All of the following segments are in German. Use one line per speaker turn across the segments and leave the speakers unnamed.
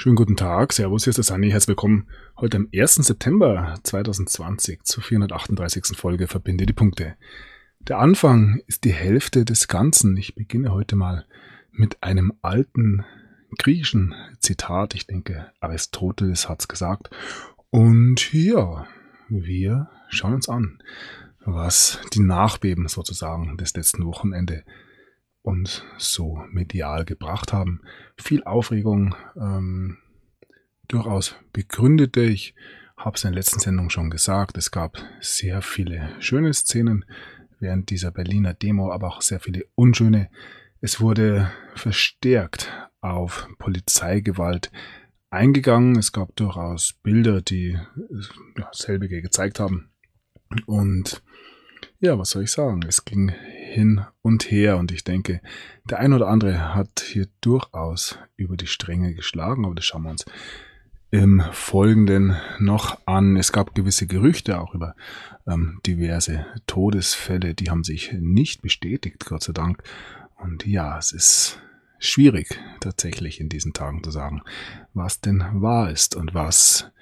Schönen guten Tag, Servus, hier ist der Sani, herzlich willkommen heute am 1. September 2020 zur 438. Folge Verbinde die Punkte. Der Anfang ist die Hälfte des Ganzen. Ich beginne heute mal mit einem alten griechischen Zitat. Ich denke, Aristoteles hat es gesagt. Und ja, wir schauen uns an, was die Nachbeben sozusagen des letzten Wochenende und so medial gebracht haben. Viel Aufregung, durchaus begründete. Ich habe es in der letzten Sendung schon gesagt, es gab sehr viele schöne Szenen während dieser Berliner Demo, aber auch sehr viele unschöne. Es wurde verstärkt auf Polizeigewalt eingegangen. Es gab durchaus Bilder, die selbige gezeigt haben. Und ja, was soll ich sagen? Es ging hin und her und ich denke, der ein oder andere hat hier durchaus über die Stränge geschlagen, aber das schauen wir uns im Folgenden noch an. Es gab gewisse Gerüchte auch über diverse Todesfälle, die haben sich nicht bestätigt, Gott sei Dank. Und ja, es ist schwierig tatsächlich in diesen Tagen zu sagen, was denn wahr ist und was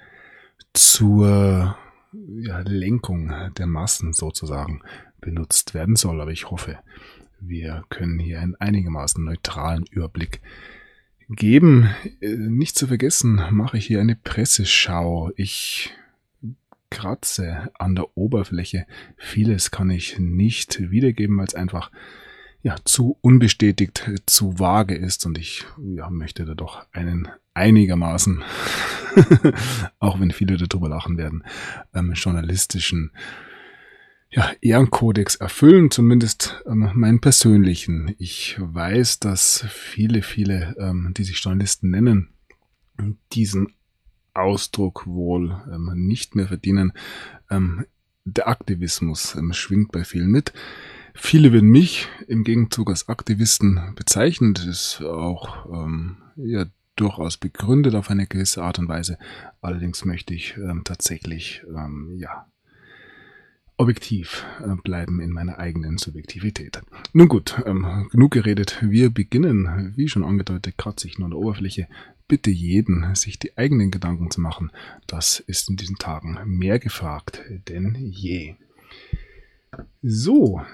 zur Lenkung der Massen sozusagen benutzt werden soll. Aber ich hoffe, wir können hier einen einigermaßen neutralen Überblick geben. Nicht zu vergessen, mache ich hier eine Presseschau. Ich kratze an der Oberfläche. Vieles kann ich nicht wiedergeben, weil es einfach zu unbestätigt, zu vage ist und ich möchte da doch einen einigermaßen, auch wenn viele darüber lachen werden, journalistischen Ehrenkodex erfüllen, zumindest meinen persönlichen. Ich weiß, dass viele, die sich Journalisten nennen, diesen Ausdruck wohl nicht mehr verdienen. Der Aktivismus schwingt bei vielen mit. Viele würden mich im Gegenzug als Aktivisten bezeichnen. Das ist auch durchaus begründet auf eine gewisse Art und Weise. Allerdings möchte ich tatsächlich objektiv bleiben in meiner eigenen Subjektivität. Nun gut, genug geredet. Wir beginnen, wie schon angedeutet, kratze ich nur an der Oberfläche. Bitte jeden, sich die eigenen Gedanken zu machen. Das ist in diesen Tagen mehr gefragt denn je. So.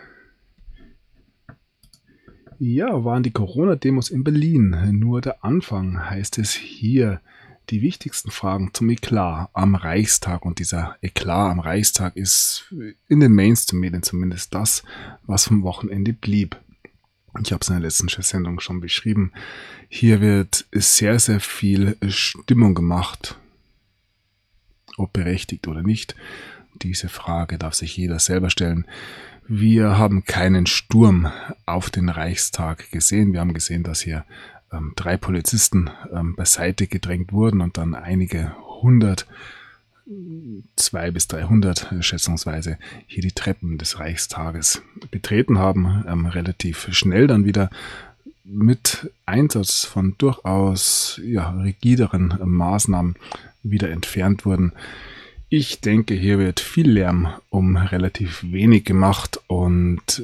Ja, waren die Corona-Demos in Berlin nur der Anfang, heißt es hier. Die wichtigsten Fragen zum Eklat am Reichstag. Und dieser Eklat am Reichstag ist in den Mainstream-Medien zumindest das, was vom Wochenende blieb. Ich habe es in der letzten Sendung schon beschrieben. Hier wird sehr, sehr viel Stimmung gemacht. Ob berechtigt oder nicht. Diese Frage darf sich jeder selber stellen. Wir haben keinen Sturm auf den Reichstag gesehen. Wir haben gesehen, dass hier 3 Polizisten beiseite gedrängt wurden und dann einige 100, 200 bis 300 schätzungsweise hier die Treppen des Reichstages betreten haben, relativ schnell dann wieder mit Einsatz von durchaus rigideren Maßnahmen wieder entfernt wurden. Ich denke, hier wird viel Lärm um relativ wenig gemacht und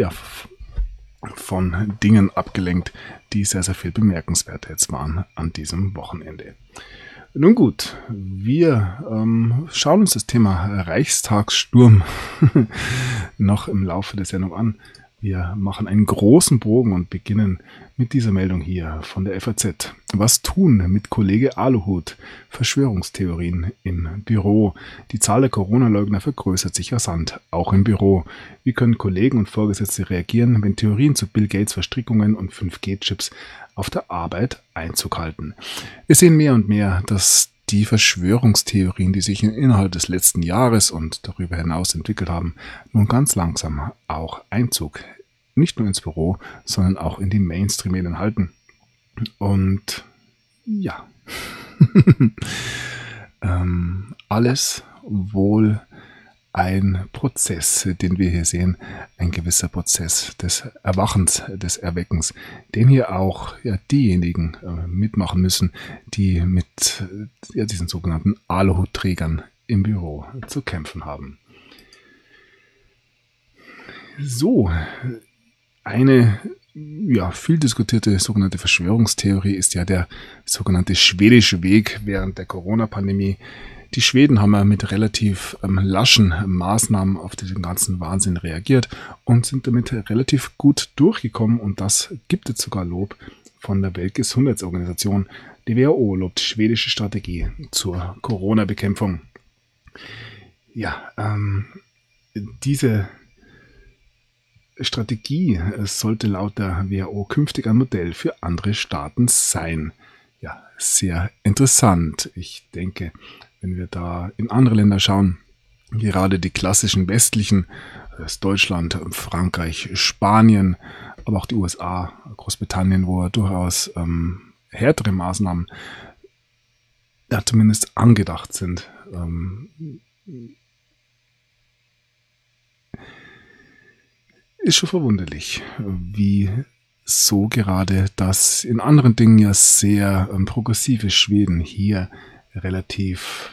von Dingen abgelenkt, die sehr, sehr viel bemerkenswerter jetzt waren an diesem Wochenende. Nun gut, wir schauen uns das Thema Reichstagssturm noch im Laufe der Sendung an. Wir machen einen großen Bogen und beginnen mit dieser Meldung hier von der FAZ. Was tun mit Kollege Aluhut? Verschwörungstheorien im Büro. Die Zahl der Corona-Leugner vergrößert sich rasant, auch im Büro. Wie können Kollegen und Vorgesetzte reagieren, wenn Theorien zu Bill Gates Verstrickungen und 5G-Chips auf der Arbeit Einzug halten? Wir sehen mehr und mehr, dass die Verschwörungstheorien, die sich innerhalb des letzten Jahres und darüber hinaus entwickelt haben, nun ganz langsam auch Einzug nicht nur ins Büro, sondern auch in die Mainstream-Medien halten. Und ja, alles wohl ein Prozess, den wir hier sehen, ein gewisser Prozess des Erwachens, des Erweckens, den hier auch diejenigen mitmachen müssen, die mit diesen sogenannten Aluhutträgern im Büro zu kämpfen haben. So, eine ja, viel diskutierte sogenannte Verschwörungstheorie ist ja der sogenannte schwedische Weg während der Corona-Pandemie. Die Schweden haben ja mit relativ laschen Maßnahmen auf diesen ganzen Wahnsinn reagiert und sind damit relativ gut durchgekommen, und das gibt jetzt sogar Lob von der Weltgesundheitsorganisation. Die WHO lobt die schwedische Strategie zur Corona-Bekämpfung. Ja, diese Strategie sollte laut der WHO künftig ein Modell für andere Staaten sein. Ja, sehr interessant. Ich denke, wenn wir da in andere Länder schauen, gerade die klassischen westlichen, das ist Deutschland, Frankreich, Spanien, aber auch die USA, Großbritannien, wo durchaus härtere Maßnahmen ja zumindest angedacht sind. Ist schon verwunderlich, wie so gerade das in anderen Dingen ja sehr progressive Schweden hier relativ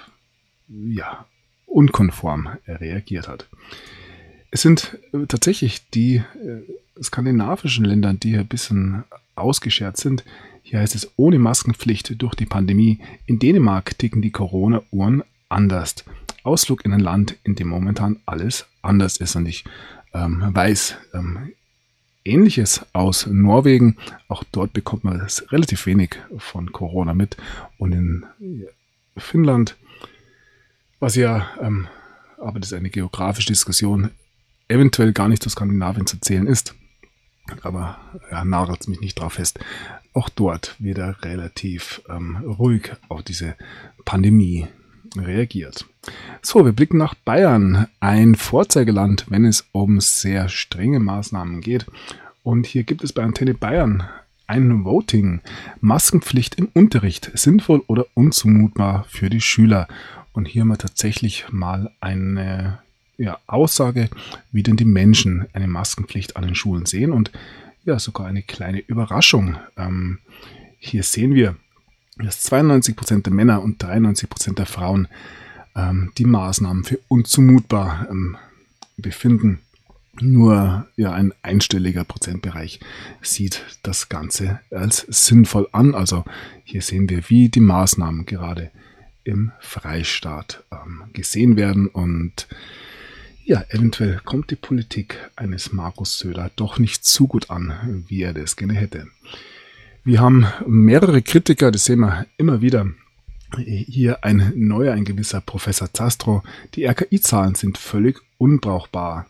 unkonform reagiert hat. Es sind tatsächlich die skandinavischen Länder, die hier ein bisschen ausgeschert sind. Hier heißt es ohne Maskenpflicht durch die Pandemie. In Dänemark ticken die Corona-Uhren anders. Ausflug in ein Land, in dem momentan alles anders ist. Und ich weiß Ähnliches aus Norwegen. Auch dort bekommt man das relativ wenig von Corona mit. Und in Finnland, was ja, aber das ist eine geografische Diskussion, eventuell gar nicht zu Skandinavien zu zählen ist. Aber ja, nagelt mich nicht drauf fest. Auch dort wird er relativ ruhig auf diese Pandemie reagiert. So, wir blicken nach Bayern, ein Vorzeigeland, wenn es um sehr strenge Maßnahmen geht. Und hier gibt es bei Antenne Bayern ein Voting. Maskenpflicht im Unterricht, sinnvoll oder unzumutbar für die Schüler. Und hier haben wir tatsächlich mal eine Aussage, wie denn die Menschen eine Maskenpflicht an den Schulen sehen, und ja, sogar eine kleine Überraschung. Hier sehen wir, dass 92% der Männer und 93% der Frauen die Maßnahmen für unzumutbar befinden. Nur ein einstelliger Prozentbereich sieht das Ganze als sinnvoll an. Also hier sehen wir, wie die Maßnahmen gerade im Freistaat gesehen werden, und ja, eventuell kommt die Politik eines Markus Söder doch nicht so gut an, wie er das gerne hätte. Wir haben mehrere Kritiker, das sehen wir immer wieder. Hier ein gewisser Professor Zastro. Die RKI-Zahlen sind völlig unbrauchbar.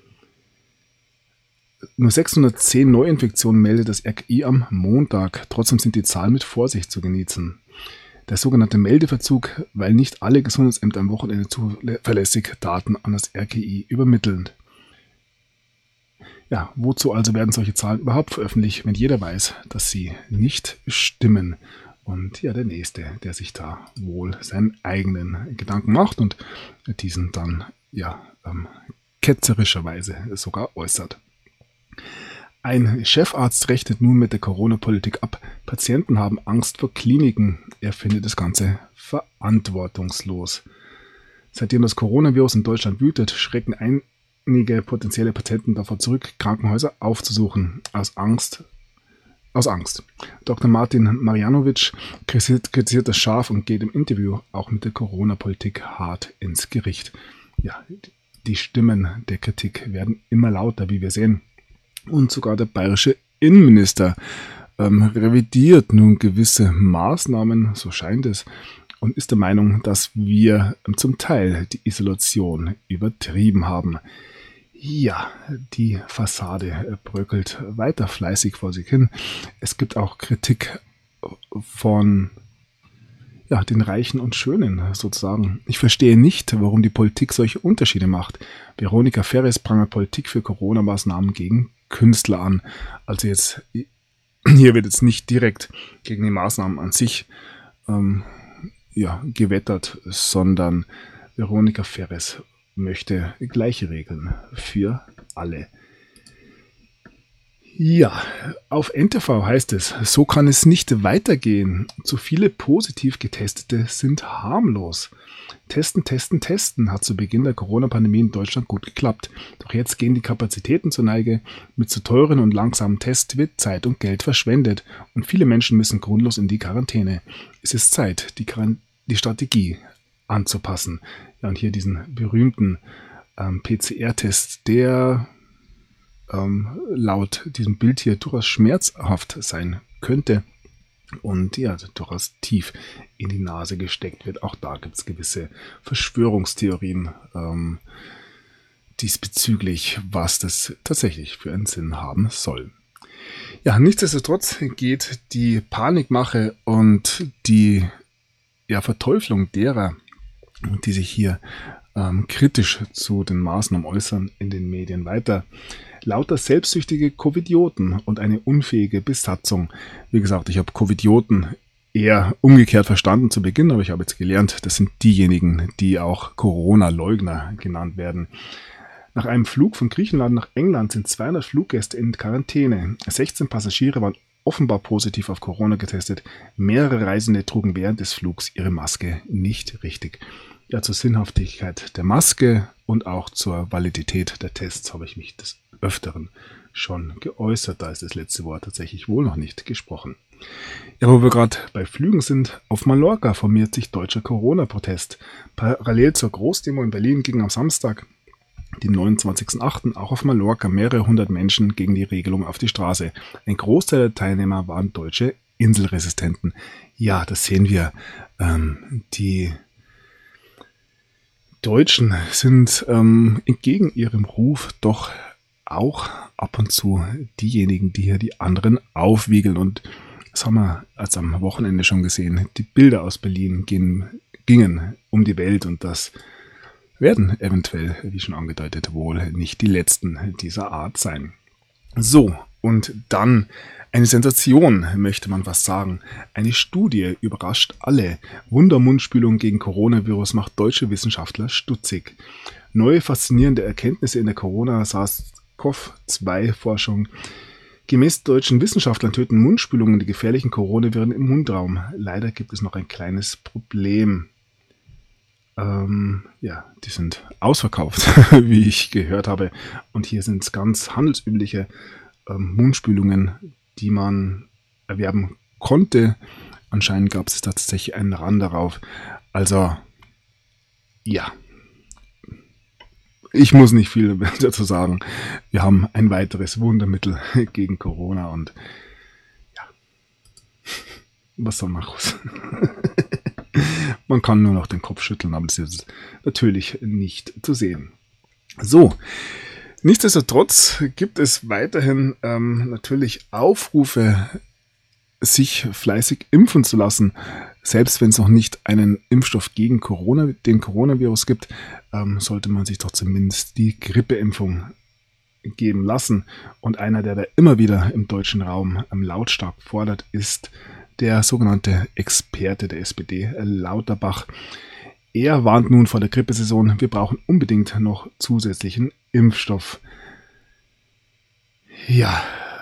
Nur 610 Neuinfektionen meldet das RKI am Montag. Trotzdem sind die Zahlen mit Vorsicht zu genießen. Der sogenannte Meldeverzug, weil nicht alle Gesundheitsämter am Wochenende zuverlässig Daten an das RKI übermitteln. Ja, wozu also werden solche Zahlen überhaupt veröffentlicht, wenn jeder weiß, dass sie nicht stimmen? Und ja, der Nächste, der sich da wohl seinen eigenen Gedanken macht und diesen dann ketzerischerweise sogar äußert. Ein Chefarzt rechnet nun mit der Corona-Politik ab. Patienten haben Angst vor Kliniken. Er findet das Ganze verantwortungslos. Seitdem das Coronavirus in Deutschland wütet, schrecken einige potenzielle Patienten davor zurück, Krankenhäuser aufzusuchen. Aus Angst. Dr. Martin Marjanovic kritisiert das scharf und geht im Interview auch mit der Corona-Politik hart ins Gericht. Ja, die Stimmen der Kritik werden immer lauter, wie wir sehen. Und sogar der bayerische Innenminister revidiert nun gewisse Maßnahmen, so scheint es, und ist der Meinung, dass wir zum Teil die Isolation übertrieben haben. Ja, die Fassade bröckelt weiter fleißig vor sich hin. Es gibt auch Kritik von den Reichen und Schönen sozusagen. Ich verstehe nicht, warum die Politik solche Unterschiede macht. Veronika Ferres prangert Politik für Corona-Maßnahmen gegen Künstler an. Also jetzt, hier wird jetzt nicht direkt gegen die Maßnahmen an sich gewettert, sondern Veronika Ferres möchte gleiche Regeln für alle. Ja, auf NTV heißt es, so kann es nicht weitergehen. Zu viele positiv Getestete sind harmlos. Testen, testen, testen hat zu Beginn der Corona-Pandemie in Deutschland gut geklappt. Doch jetzt gehen die Kapazitäten zur Neige. Mit zu teuren und langsamen Tests wird Zeit und Geld verschwendet und viele Menschen müssen grundlos in die Quarantäne. Es ist Zeit, die Strategie anzupassen. Ja, und hier diesen berühmten PCR-Test, der laut diesem Bild hier durchaus schmerzhaft sein könnte und ja, durchaus tief in die Nase gesteckt wird. Auch da gibt es gewisse Verschwörungstheorien diesbezüglich, was das tatsächlich für einen Sinn haben soll. Ja, nichtsdestotrotz geht die Panikmache und die Verteuflung derer, die sich hier kritisch zu den Maßnahmen äußern, in den Medien weiter. Lauter selbstsüchtige Covidioten und eine unfähige Besatzung. Wie gesagt, ich habe Covidioten eher umgekehrt verstanden zu Beginn, aber ich habe jetzt gelernt, das sind diejenigen, die auch Corona-Leugner genannt werden. Nach einem Flug von Griechenland nach England sind 200 Fluggäste in Quarantäne. 16 Passagiere waren offenbar positiv auf Corona getestet. Mehrere Reisende trugen während des Flugs ihre Maske nicht richtig. Ja, zur Sinnhaftigkeit der Maske und auch zur Validität der Tests habe ich mich des Öfteren schon geäußert. Da ist das letzte Wort tatsächlich wohl noch nicht gesprochen. Ja, wo wir gerade bei Flügen sind, auf Mallorca formiert sich deutscher Corona-Protest. Parallel zur Großdemo in Berlin gingen am Samstag, dem 29.08., auch auf Mallorca mehrere hundert Menschen gegen die Regelung auf die Straße. Ein Großteil der Teilnehmer waren deutsche Inselresistenten. Ja, das sehen wir. Die Deutschen sind entgegen ihrem Ruf doch auch ab und zu diejenigen, die hier die anderen aufwiegeln. Und das haben wir als am Wochenende schon gesehen. Die Bilder aus Berlin gingen um die Welt und das werden eventuell, wie schon angedeutet, wohl nicht die letzten dieser Art sein. So, und dann eine Sensation, möchte man fast sagen. Eine Studie überrascht alle. Wundermundspülung gegen Coronavirus macht deutsche Wissenschaftler stutzig. Neue faszinierende Erkenntnisse in der Corona-SARS-CoV-2-Forschung. Gemäß deutschen Wissenschaftlern töten Mundspülungen die gefährlichen Coronaviren im Mundraum. Leider gibt es noch ein kleines Problem. Die sind ausverkauft, wie ich gehört habe. Und hier sind es ganz handelsübliche Mundspülungen, die man erwerben konnte. Anscheinend gab es tatsächlich einen Rand darauf. Also, ja. Ich muss nicht viel dazu sagen. Wir haben ein weiteres Wundermittel gegen Corona und ja. Was soll man raus? Man kann nur noch den Kopf schütteln, aber das ist natürlich nicht zu sehen. So, nichtsdestotrotz gibt es weiterhin natürlich Aufrufe, sich fleißig impfen zu lassen. Selbst wenn es noch nicht einen Impfstoff gegen den Coronavirus gibt, sollte man sich doch zumindest die Grippeimpfung geben lassen. Und einer, der da immer wieder im deutschen Raum lautstark fordert, ist der sogenannte Experte der SPD, Lauterbach. Er warnt nun vor der Grippesaison, wir brauchen unbedingt noch zusätzlichen Impfstoff. Ja,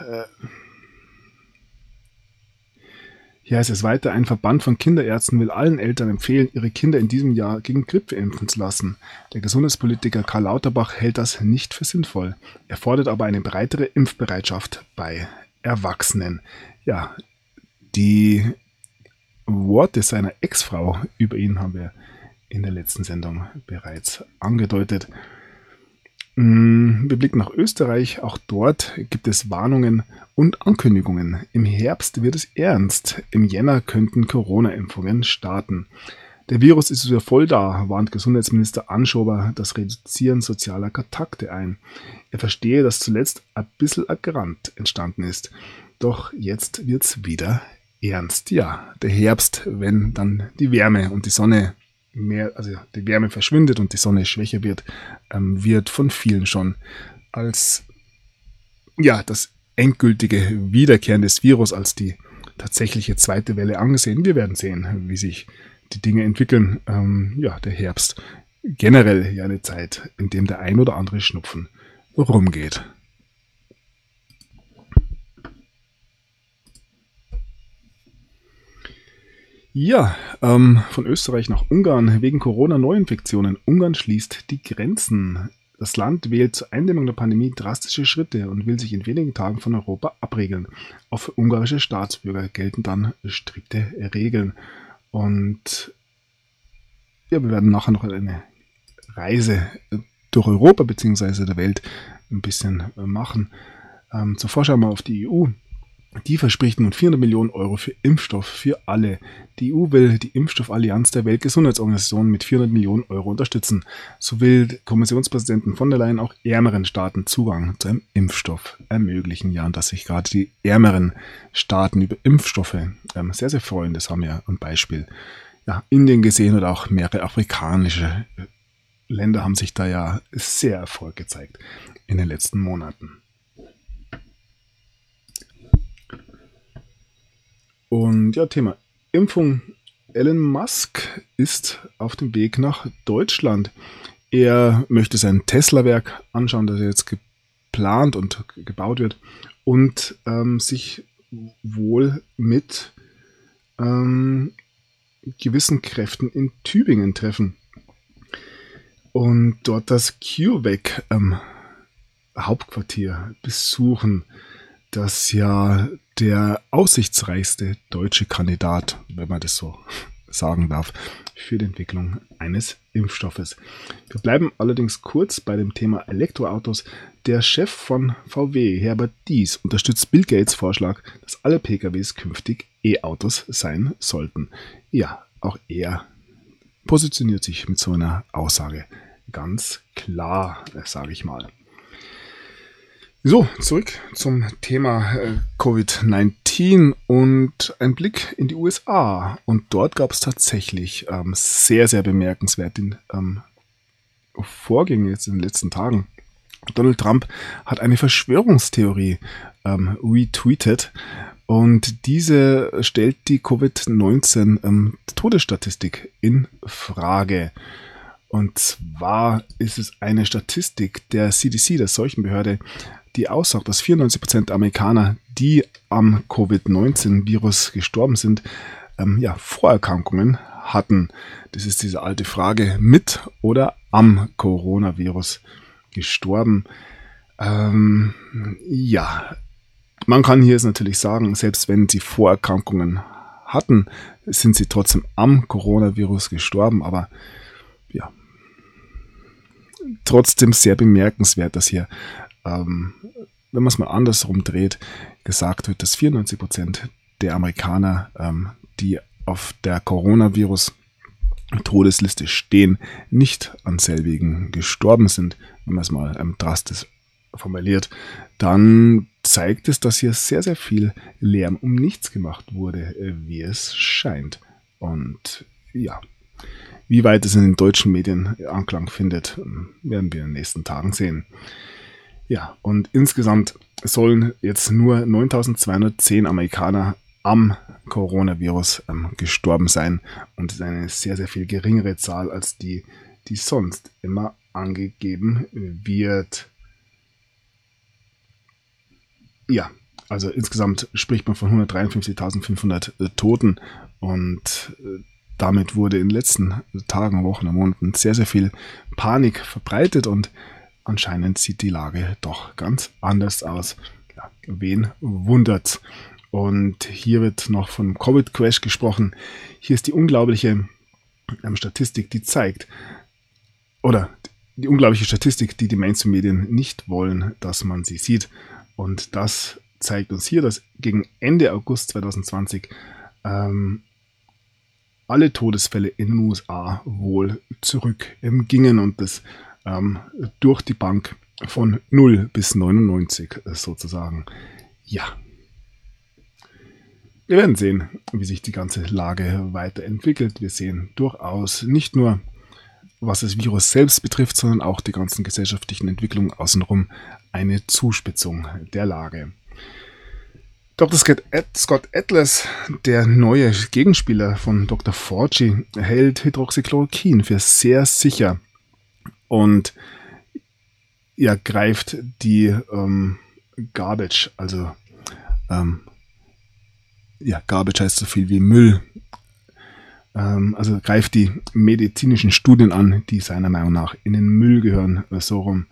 hier heißt es weiter, ein Verband von Kinderärzten will allen Eltern empfehlen, ihre Kinder in diesem Jahr gegen Grippe impfen zu lassen. Der Gesundheitspolitiker Karl Lauterbach hält das nicht für sinnvoll. Er fordert aber eine breitere Impfbereitschaft bei Erwachsenen. Ja, die Worte seiner Ex-Frau über ihn haben wir in der letzten Sendung bereits angedeutet. Wir blicken nach Österreich. Auch dort gibt es Warnungen und Ankündigungen. Im Herbst wird es ernst. Im Jänner könnten Corona-Impfungen starten. Der Virus ist wieder voll da, warnt Gesundheitsminister Anschober das Reduzieren sozialer Kontakte ein. Er verstehe, dass zuletzt ein bisschen ein Grant entstanden ist. Doch jetzt wird's wieder ernst. Ja, der Herbst, wenn dann die Wärme und die Sonne die Wärme verschwindet und die Sonne schwächer wird, wird von vielen schon als das endgültige Wiederkehren des Virus, als die tatsächliche zweite Welle angesehen. Wir werden sehen, wie sich die Dinge entwickeln. Der Herbst generell eine Zeit, in dem der ein oder andere Schnupfen rumgeht. Ja, von Österreich nach Ungarn wegen Corona-Neuinfektionen. Ungarn schließt die Grenzen. Das Land wählt zur Eindämmung der Pandemie drastische Schritte und will sich in wenigen Tagen von Europa abregeln. Auch für ungarische Staatsbürger gelten dann strikte Regeln. Und ja, wir werden nachher noch eine Reise durch Europa bzw. der Welt ein bisschen machen. Zuvor schauen wir auf die EU. Die verspricht nun 400 Millionen Euro für Impfstoff für alle. Die EU will die Impfstoffallianz der Weltgesundheitsorganisation mit 400 Millionen Euro unterstützen. So will Kommissionspräsidentin von der Leyen auch ärmeren Staaten Zugang zu einem Impfstoff ermöglichen. Ja, und dass sich gerade die ärmeren Staaten über Impfstoffe sehr, sehr freuen. Das haben wir ein Beispiel Indien gesehen oder auch mehrere afrikanische Länder haben sich da ja sehr Erfolg gezeigt in den letzten Monaten. Und ja, Thema Impfung. Elon Musk ist auf dem Weg nach Deutschland. Er möchte sein Tesla-Werk anschauen, das jetzt geplant und gebaut wird und sich wohl mit gewissen Kräften in Tübingen treffen und dort das CureVac Hauptquartier besuchen, das ja der aussichtsreichste deutsche Kandidat, wenn man das so sagen darf, für die Entwicklung eines Impfstoffes. Wir bleiben allerdings kurz bei dem Thema Elektroautos. Der Chef von VW, Herbert Diess, unterstützt Bill Gates' Vorschlag, dass alle PKWs künftig E-Autos sein sollten. Ja, auch er positioniert sich mit so einer Aussage ganz klar, sage ich mal. So, zurück zum Thema Covid-19 und ein Blick in die USA. Und dort gab es tatsächlich sehr, sehr bemerkenswerte Vorgänge jetzt in den letzten Tagen. Donald Trump hat eine Verschwörungstheorie retweetet und diese stellt die Covid-19 Todesstatistik in Frage. Und zwar ist es eine Statistik der CDC, der Seuchenbehörde, die aussagt, dass 94% der Amerikaner, die am Covid-19-Virus gestorben sind, Vorerkrankungen hatten. Das ist diese alte Frage, mit oder am Coronavirus gestorben. Man kann hier jetzt natürlich sagen, selbst wenn sie Vorerkrankungen hatten, sind sie trotzdem am Coronavirus gestorben, aber ja, trotzdem sehr bemerkenswert, dass hier, wenn man es mal andersrum dreht, gesagt wird, dass 94% der Amerikaner, die auf der Coronavirus-Todesliste stehen, nicht an selbigen gestorben sind, wenn man es mal drastisch formuliert, dann zeigt es, dass hier sehr, sehr viel Lärm um nichts gemacht wurde, wie es scheint. Und ja, wie weit es in den deutschen Medien Anklang findet, werden wir in den nächsten Tagen sehen. Ja, und insgesamt sollen jetzt nur 9.210 Amerikaner am Coronavirus gestorben sein. Und das ist eine sehr, sehr viel geringere Zahl als die sonst immer angegeben wird. Ja, also insgesamt spricht man von 153.500 Toten und damit wurde in den letzten Tagen, Wochen und Monaten sehr, sehr viel Panik verbreitet und anscheinend sieht die Lage doch ganz anders aus. Ja, wen wundert's? Und hier wird noch vom Covid-Crash gesprochen. Hier ist die unglaubliche Statistik, die zeigt, oder die unglaubliche Statistik, die Mainstream-Medien nicht wollen, dass man sie sieht. Und das zeigt uns hier, dass gegen Ende August 2020 alle Todesfälle in den USA wohl zurückgingen und das durch die Bank von 0 bis 99 sozusagen. Ja. Wir werden sehen, wie sich die ganze Lage weiterentwickelt. Wir sehen durchaus nicht nur, was das Virus selbst betrifft, sondern auch die ganzen gesellschaftlichen Entwicklungen außenrum eine Zuspitzung der Lage. Dr. Scott Atlas, der neue Gegenspieler von Dr. Fauci, hält Hydroxychloroquin für sehr sicher und greift die Garbage, also Garbage heißt so viel wie Müll, Also greift die medizinischen Studien an, die seiner Meinung nach in den Müll gehören, so rum.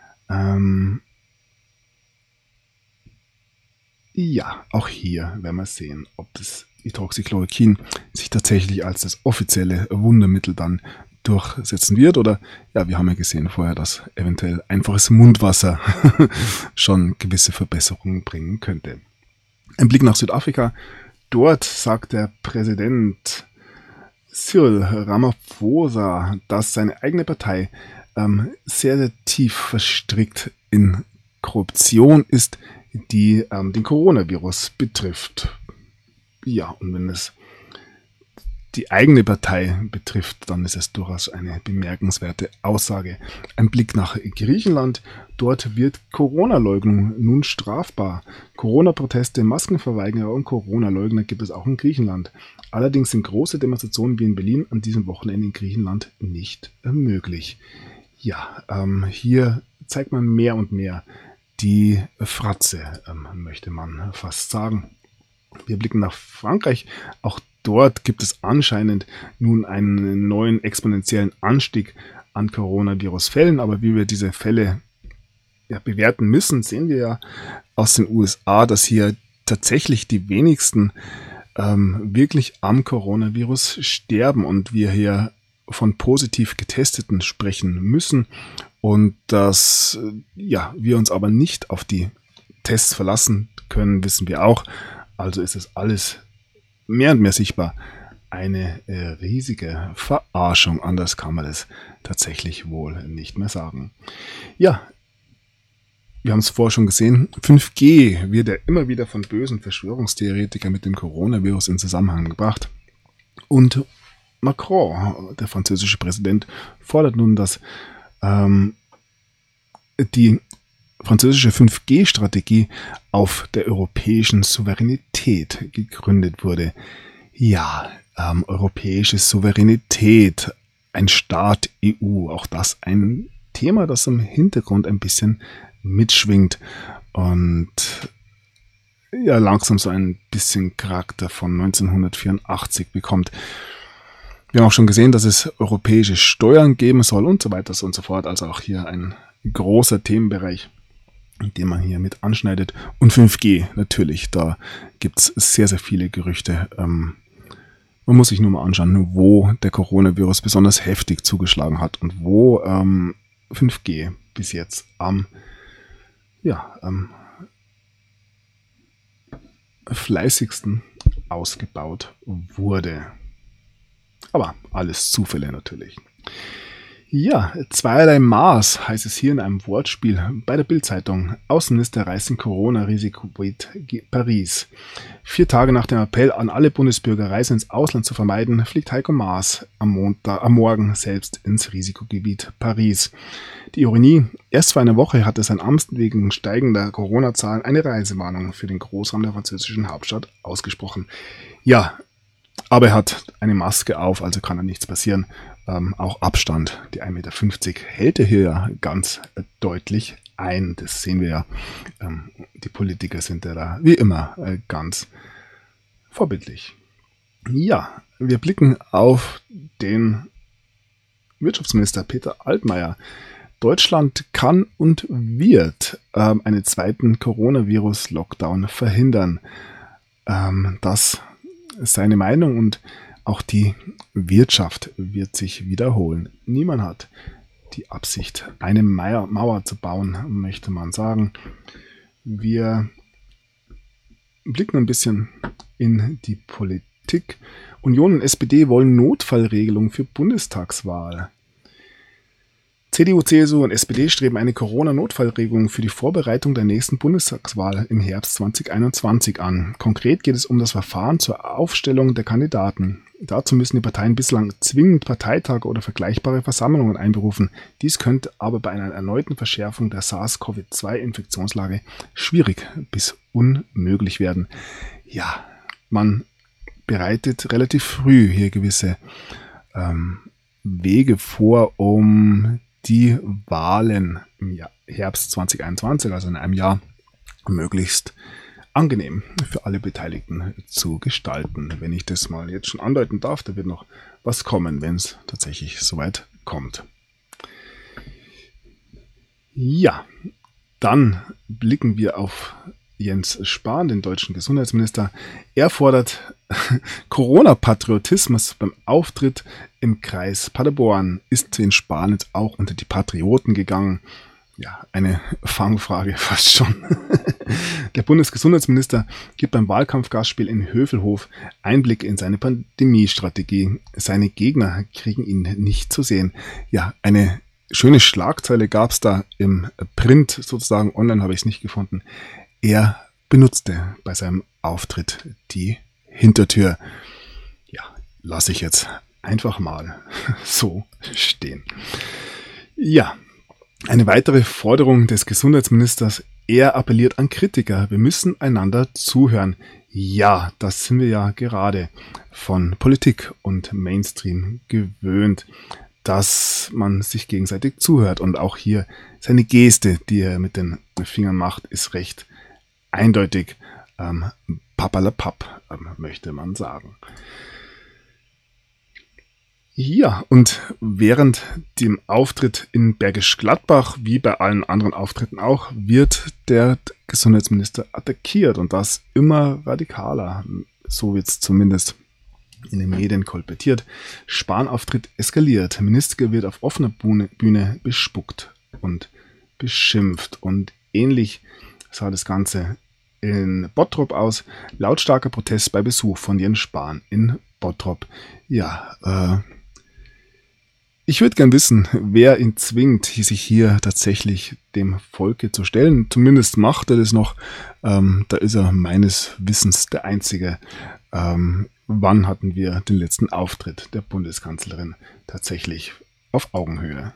Ja, auch hier werden wir sehen, ob das Hydroxychloroquin sich tatsächlich als das offizielle Wundermittel dann durchsetzen wird. Oder, ja, wir haben ja gesehen vorher, dass eventuell einfaches Mundwasser schon gewisse Verbesserungen bringen könnte. Ein Blick nach Südafrika. Dort sagt der Präsident Cyril Ramaphosa, dass seine eigene Partei sehr, sehr tief verstrickt in Korruption ist, die den Coronavirus betrifft. Ja, und wenn es die eigene Partei betrifft, dann ist es durchaus eine bemerkenswerte Aussage. Ein Blick nach Griechenland. Dort wird Corona-Leugnung nun strafbar. Corona-Proteste, Maskenverweigerer und Corona-Leugner gibt es auch in Griechenland. Allerdings sind große Demonstrationen wie in Berlin an diesem Wochenende in Griechenland nicht möglich. Ja, hier zeigt man mehr und mehr die Fratze, möchte man fast sagen. Wir blicken nach Frankreich. Auch dort gibt es anscheinend nun einen neuen exponentiellen Anstieg an Coronavirus-Fällen. Aber wie wir diese Fälle bewerten müssen, sehen wir ja aus den USA, dass hier tatsächlich die wenigsten wirklich am Coronavirus sterben und wir hier von positiv Getesteten sprechen müssen. Und dass wir uns aber nicht auf die Tests verlassen können, wissen wir auch. Also ist es alles mehr und mehr sichtbar eine riesige Verarschung. Anders kann man es tatsächlich wohl nicht mehr sagen. Ja, wir haben es vorher schon gesehen. 5G wird ja immer wieder von bösen Verschwörungstheoretikern mit dem Coronavirus in Zusammenhang gebracht. Und Macron, der französische Präsident, fordert nun, dass die französische 5G-Strategie auf der europäischen Souveränität gegründet wurde. Ja, europäische Souveränität, ein Staat EU, auch das ein Thema, das im Hintergrund ein bisschen mitschwingt und ja langsam so ein bisschen Charakter von 1984 bekommt. Wir haben auch schon gesehen, dass es europäische Steuern geben soll und so weiter und so fort. Also auch hier ein großer Themenbereich, den man hier mit anschneidet. Und 5G natürlich, da gibt es sehr, sehr viele Gerüchte. Man muss sich nur mal anschauen, wo der Coronavirus besonders heftig zugeschlagen hat und wo 5G bis jetzt am fleißigsten ausgebaut wurde. Aber alles Zufälle natürlich. Ja, zweierlei Maß heißt es hier in einem Wortspiel bei der Bild-Zeitung. Außenminister reist in Corona-Risikogebiet Paris. 4 Tage nach dem Appell an alle Bundesbürger, Reisen ins Ausland zu vermeiden, fliegt Heiko Maas am Morgen selbst ins Risikogebiet Paris. Die Ironie: Erst vor einer Woche hatte sein Amt wegen steigender Corona-Zahlen eine Reisewarnung für den Großraum der französischen Hauptstadt ausgesprochen. Ja, aber er hat eine Maske auf, also kann da nichts passieren. Auch Abstand, die 1,50 Meter, hält er hier ja ganz deutlich ein. Das sehen wir ja. Die Politiker sind ja da wie immer ganz vorbildlich. Ja, wir blicken auf den Wirtschaftsminister Peter Altmaier. Deutschland kann und wird einen zweiten Coronavirus-Lockdown verhindern. Das ist seine Meinung und auch die Wirtschaft wird sich wiederholen. Niemand hat die Absicht, eine Mauer zu bauen, möchte man sagen. Wir blicken ein bisschen in die Politik. Union und SPD wollen Notfallregelung für Bundestagswahl. CDU, CSU und SPD streben eine Corona-Notfallregelung für die Vorbereitung der nächsten Bundestagswahl im Herbst 2021 an. Konkret geht es um das Verfahren zur Aufstellung der Kandidaten. Dazu müssen die Parteien bislang zwingend Parteitage oder vergleichbare Versammlungen einberufen. Dies könnte aber bei einer erneuten Verschärfung der SARS-CoV-2-Infektionslage schwierig bis unmöglich werden. Ja, man bereitet relativ früh hier gewisse Wege vor, um die Wahlen im Herbst 2021, also in einem Jahr, möglichst angenehm für alle Beteiligten zu gestalten. Wenn ich das mal jetzt schon andeuten darf, da wird noch was kommen, wenn es tatsächlich soweit kommt. Ja, dann blicken wir auf Jens Spahn, den deutschen Gesundheitsminister. Er fordert Corona-Patriotismus beim Auftritt im Kreis Paderborn. Ist Jens Spahn jetzt auch unter die Patrioten gegangen? Ja, eine Fangfrage fast schon. Der Bundesgesundheitsminister gibt beim Wahlkampfgastspiel in Hövelhof Einblick in seine Pandemiestrategie. Seine Gegner kriegen ihn nicht zu sehen. Ja, eine schöne Schlagzeile gab es da im Print, sozusagen online habe ich es nicht gefunden. Er benutzte bei seinem Auftritt die Hintertür. Ja, lasse ich jetzt einfach mal so stehen. Ja, eine weitere Forderung des Gesundheitsministers. Er appelliert an Kritiker. Wir müssen einander zuhören. Ja, das sind wir ja gerade von Politik und Mainstream gewöhnt, dass man sich gegenseitig zuhört. Und auch hier seine Geste, die er mit den Fingern macht, ist recht eindeutig. Papperlapapp, möchte man sagen. Ja, und während dem Auftritt in Bergisch Gladbach, wie bei allen anderen Auftritten auch, wird der Gesundheitsminister attackiert und das immer radikaler. So wird es zumindest in den Medien kolportiert. Spahn-Auftritt eskaliert. Minister wird auf offener Bühne bespuckt und beschimpft. Und ähnlich sah das Ganze in Bottrop aus. Lautstarker Protest bei Besuch von Jens Spahn in Bottrop. Ja, ich würde gern wissen, wer ihn zwingt, sich hier tatsächlich dem Volke zu stellen. Zumindest macht er das noch. Da ist er meines Wissens der Einzige. Wann hatten wir den letzten Auftritt der Bundeskanzlerin tatsächlich auf Augenhöhe?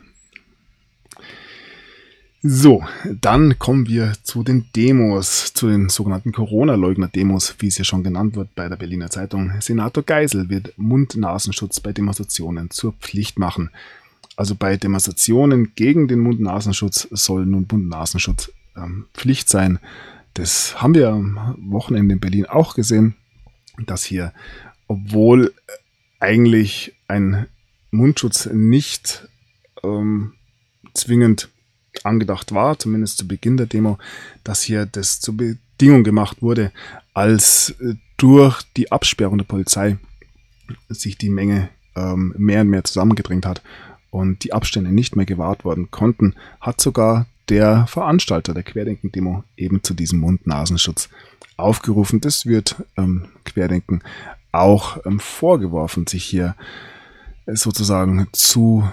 So, dann kommen wir zu den Demos, zu den sogenannten Corona-Leugner-Demos, wie es ja schon genannt wird bei der Berliner Zeitung. Senator Geisel wird Mund-Nasenschutz bei Demonstrationen zur Pflicht machen. Also bei Demonstrationen gegen den Mund-Nasenschutz soll nun Mund-Nasenschutz Pflicht sein. Das haben wir am Wochenende in Berlin auch gesehen, dass hier, obwohl eigentlich ein Mundschutz nicht zwingend angedacht war, zumindest zu Beginn der Demo, dass hier das zur Bedingung gemacht wurde, als durch die Absperrung der Polizei sich die Menge mehr und mehr zusammengedrängt hat und die Abstände nicht mehr gewahrt werden konnten, hat sogar der Veranstalter der Querdenken-Demo eben zu diesem Mund-Nasenschutz aufgerufen. Das wird Querdenken auch vorgeworfen, sich hier sozusagen zu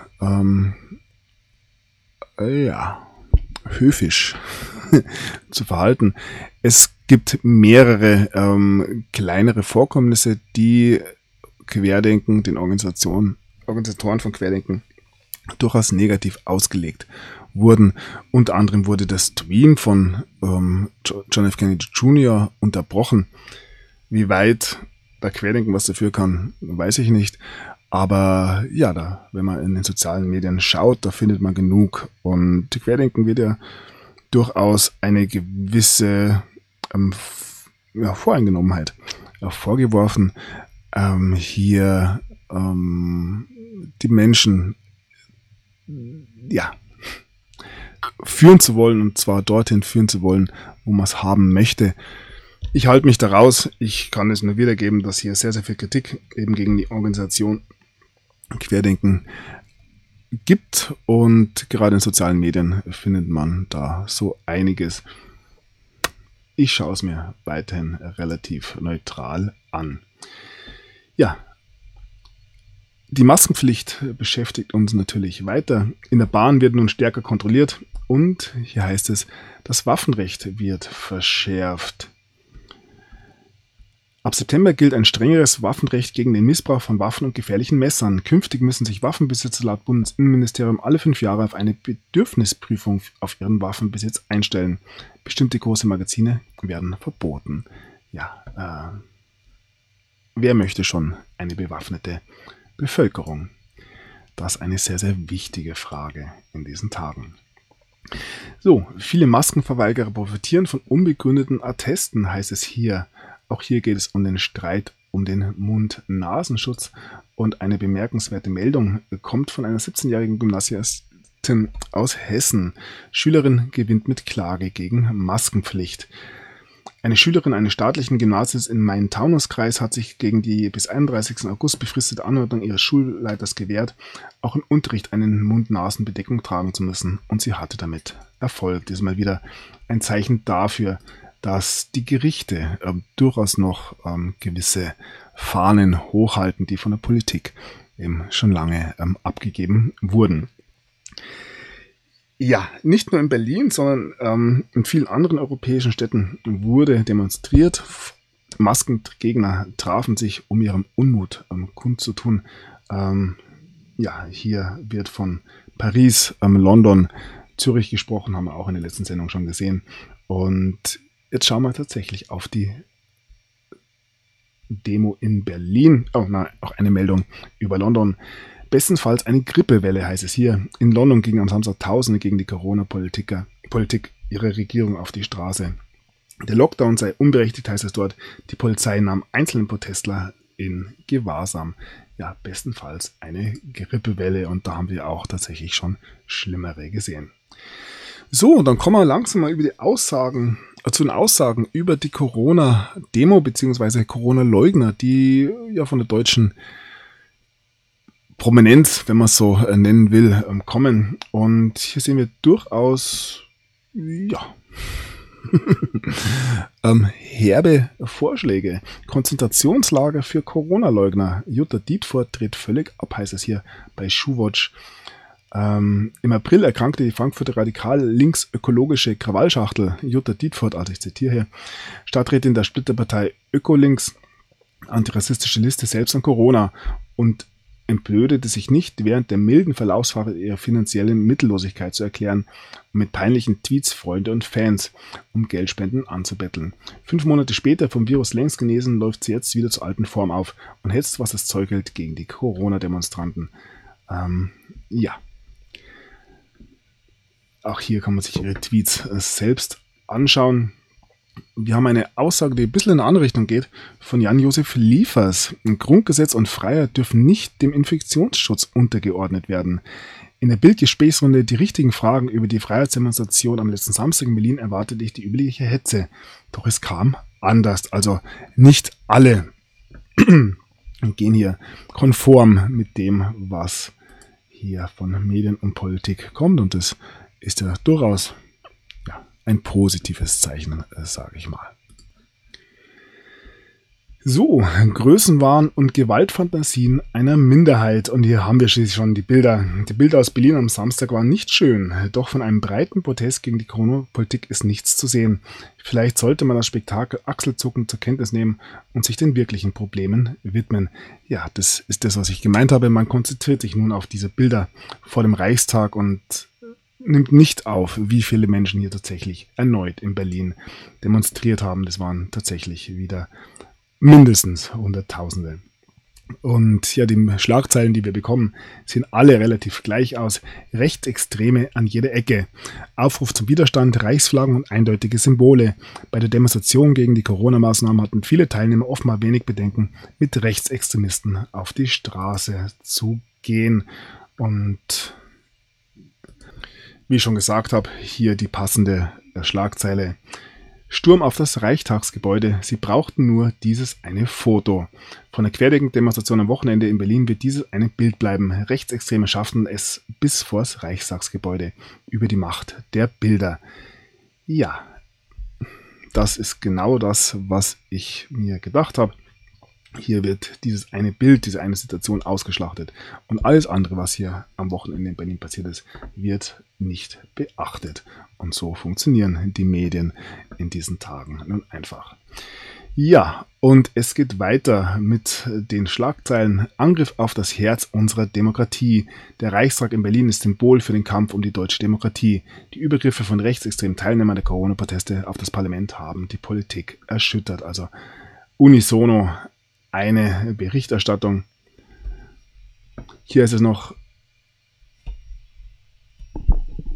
höfisch zu verhalten. Es gibt mehrere kleinere Vorkommnisse, die Querdenken, den Organisatoren von Querdenken durchaus negativ ausgelegt wurden. Unter anderem wurde der Stream von John F. Kennedy Jr. unterbrochen. Wie weit der Querdenken was dafür kann, weiß ich nicht. Aber ja, wenn man in den sozialen Medien schaut, da findet man genug. Und Querdenken wird ja durchaus eine gewisse Voreingenommenheit vorgeworfen, hier die Menschen führen zu wollen, und zwar dorthin führen zu wollen, wo man es haben möchte. Ich halte mich da raus. Ich kann es nur wiedergeben, dass hier sehr, sehr viel Kritik eben gegen die Organisation Querdenken gibt, und gerade in sozialen Medien findet man da so einiges. Ich schaue es mir weiterhin relativ neutral an. Ja, die Maskenpflicht beschäftigt uns natürlich weiter. In der Bahn wird nun stärker kontrolliert und hier heißt es, das Waffenrecht wird verschärft. Ab September gilt ein strengeres Waffenrecht gegen den Missbrauch von Waffen und gefährlichen Messern. Künftig müssen sich Waffenbesitzer laut Bundesinnenministerium alle 5 Jahre auf eine Bedürfnisprüfung auf ihren Waffenbesitz einstellen. Bestimmte große Magazine werden verboten. Ja, wer möchte schon eine bewaffnete Bevölkerung? Das ist eine sehr, sehr wichtige Frage in diesen Tagen. So, viele Maskenverweigerer profitieren von unbegründeten Attesten, heißt es hier. Auch hier geht es um den Streit um den Mund-Nasenschutz. Und eine bemerkenswerte Meldung kommt von einer 17-jährigen Gymnasiastin aus Hessen. Schülerin gewinnt mit Klage gegen Maskenpflicht. Eine Schülerin eines staatlichen Gymnasiums im Main-Taunus-Kreis hat sich gegen die bis 31. August befristete Anordnung ihres Schulleiters gewehrt, auch im Unterricht eine Mund-Nasen-Bedeckung tragen zu müssen. Und sie hatte damit Erfolg. Das ist mal wieder ein Zeichen dafür, dass die Gerichte durchaus noch gewisse Fahnen hochhalten, die von der Politik eben schon lange abgegeben wurden. Ja, nicht nur in Berlin, sondern in vielen anderen europäischen Städten wurde demonstriert. Maskengegner trafen sich, um ihrem Unmut kundzutun. Ja, hier wird von Paris, London, Zürich gesprochen, haben wir auch in der letzten Sendung schon gesehen. Und jetzt schauen wir tatsächlich auf die Demo in Berlin. Oh nein, auch eine Meldung über London. Bestenfalls eine Grippewelle, heißt es hier. In London gingen am Samstag Tausende gegen die Corona-Politik ihrer Regierung auf die Straße. Der Lockdown sei unberechtigt, heißt es dort. Die Polizei nahm einzelne Protestler in Gewahrsam. Ja, bestenfalls eine Grippewelle, und da haben wir auch tatsächlich schon Schlimmere gesehen. So, dann kommen wir langsam mal über die zu den Aussagen über die Corona-Demo bzw. Corona-Leugner, die ja von der deutschen Prominenz, wenn man es so nennen will, kommen. Und hier sehen wir durchaus, ja, herbe Vorschläge. Konzentrationslager für Corona-Leugner. Jutta Dietfurt dreht völlig ab, heißt es hier bei Schuhwatch. Im April erkrankte die Frankfurter radikal-links-ökologische Krawallschachtel Jutta Dietfurt, also ich zitiere hier, Stadträtin der Splitterpartei Ökolinks, antirassistische Liste, selbst an Corona, und entblödete sich nicht, während der milden Verlaufsphase ihre finanzielle Mittellosigkeit zu erklären und mit peinlichen Tweets Freunde und Fans um Geldspenden anzubetteln. 5 Monate später, vom Virus längst genesen, läuft sie jetzt wieder zur alten Form auf und hetzt, was das Zeug hält, gegen die Corona-Demonstranten. Ja. Auch hier kann man sich ihre Tweets selbst anschauen. Wir haben eine Aussage, die ein bisschen in eine andere Richtung geht, von Jan-Josef Liefers. Grundgesetz und Freiheit dürfen nicht dem Infektionsschutz untergeordnet werden. In der Bildgesprächsrunde die richtigen Fragen über die Freiheitsdemonstration am letzten Samstag in Berlin erwartete ich die übliche Hetze. Doch es kam anders. Also nicht alle gehen hier konform mit dem, was hier von Medien und Politik kommt. Und das ist ja durchaus ein positives Zeichen, sage ich mal. So, Größenwahn und Gewaltfantasien einer Minderheit. Und hier haben wir schließlich schon die Bilder. Die Bilder aus Berlin am Samstag waren nicht schön. Doch von einem breiten Protest gegen die Corona-Politik ist nichts zu sehen. Vielleicht sollte man das Spektakel achselzuckend zur Kenntnis nehmen und sich den wirklichen Problemen widmen. Ja, das ist das, was ich gemeint habe. Man konzentriert sich nun auf diese Bilder vor dem Reichstag und nimmt nicht auf, wie viele Menschen hier tatsächlich erneut in Berlin demonstriert haben. Das waren tatsächlich wieder mindestens Hunderttausende. Und ja, die Schlagzeilen, die wir bekommen, sehen alle relativ gleich aus. Rechtsextreme an jeder Ecke. Aufruf zum Widerstand, Reichsflaggen und eindeutige Symbole. Bei der Demonstration gegen die Corona-Maßnahmen hatten viele Teilnehmer offenbar wenig Bedenken, mit Rechtsextremisten auf die Straße zu gehen. Und wie ich schon gesagt habe, hier die passende Schlagzeile. Sturm auf das Reichstagsgebäude. Sie brauchten nur dieses eine Foto. Von der Querdenken-Demonstration am Wochenende in Berlin wird dieses eine Bild bleiben. Rechtsextreme schafften es bis vors Reichstagsgebäude über die Macht der Bilder. Ja, das ist genau das, was ich mir gedacht habe. Hier wird dieses eine Bild, diese eine Situation ausgeschlachtet. Und alles andere, was hier am Wochenende in Berlin passiert ist, wird nicht beachtet. Und so funktionieren die Medien in diesen Tagen nun einfach. Ja, und es geht weiter mit den Schlagzeilen. Angriff auf das Herz unserer Demokratie. Der Reichstag in Berlin ist Symbol für den Kampf um die deutsche Demokratie. Die Übergriffe von rechtsextremen Teilnehmern der Corona-Proteste auf das Parlament haben die Politik erschüttert. Also unisono eine Berichterstattung. Hier ist es noch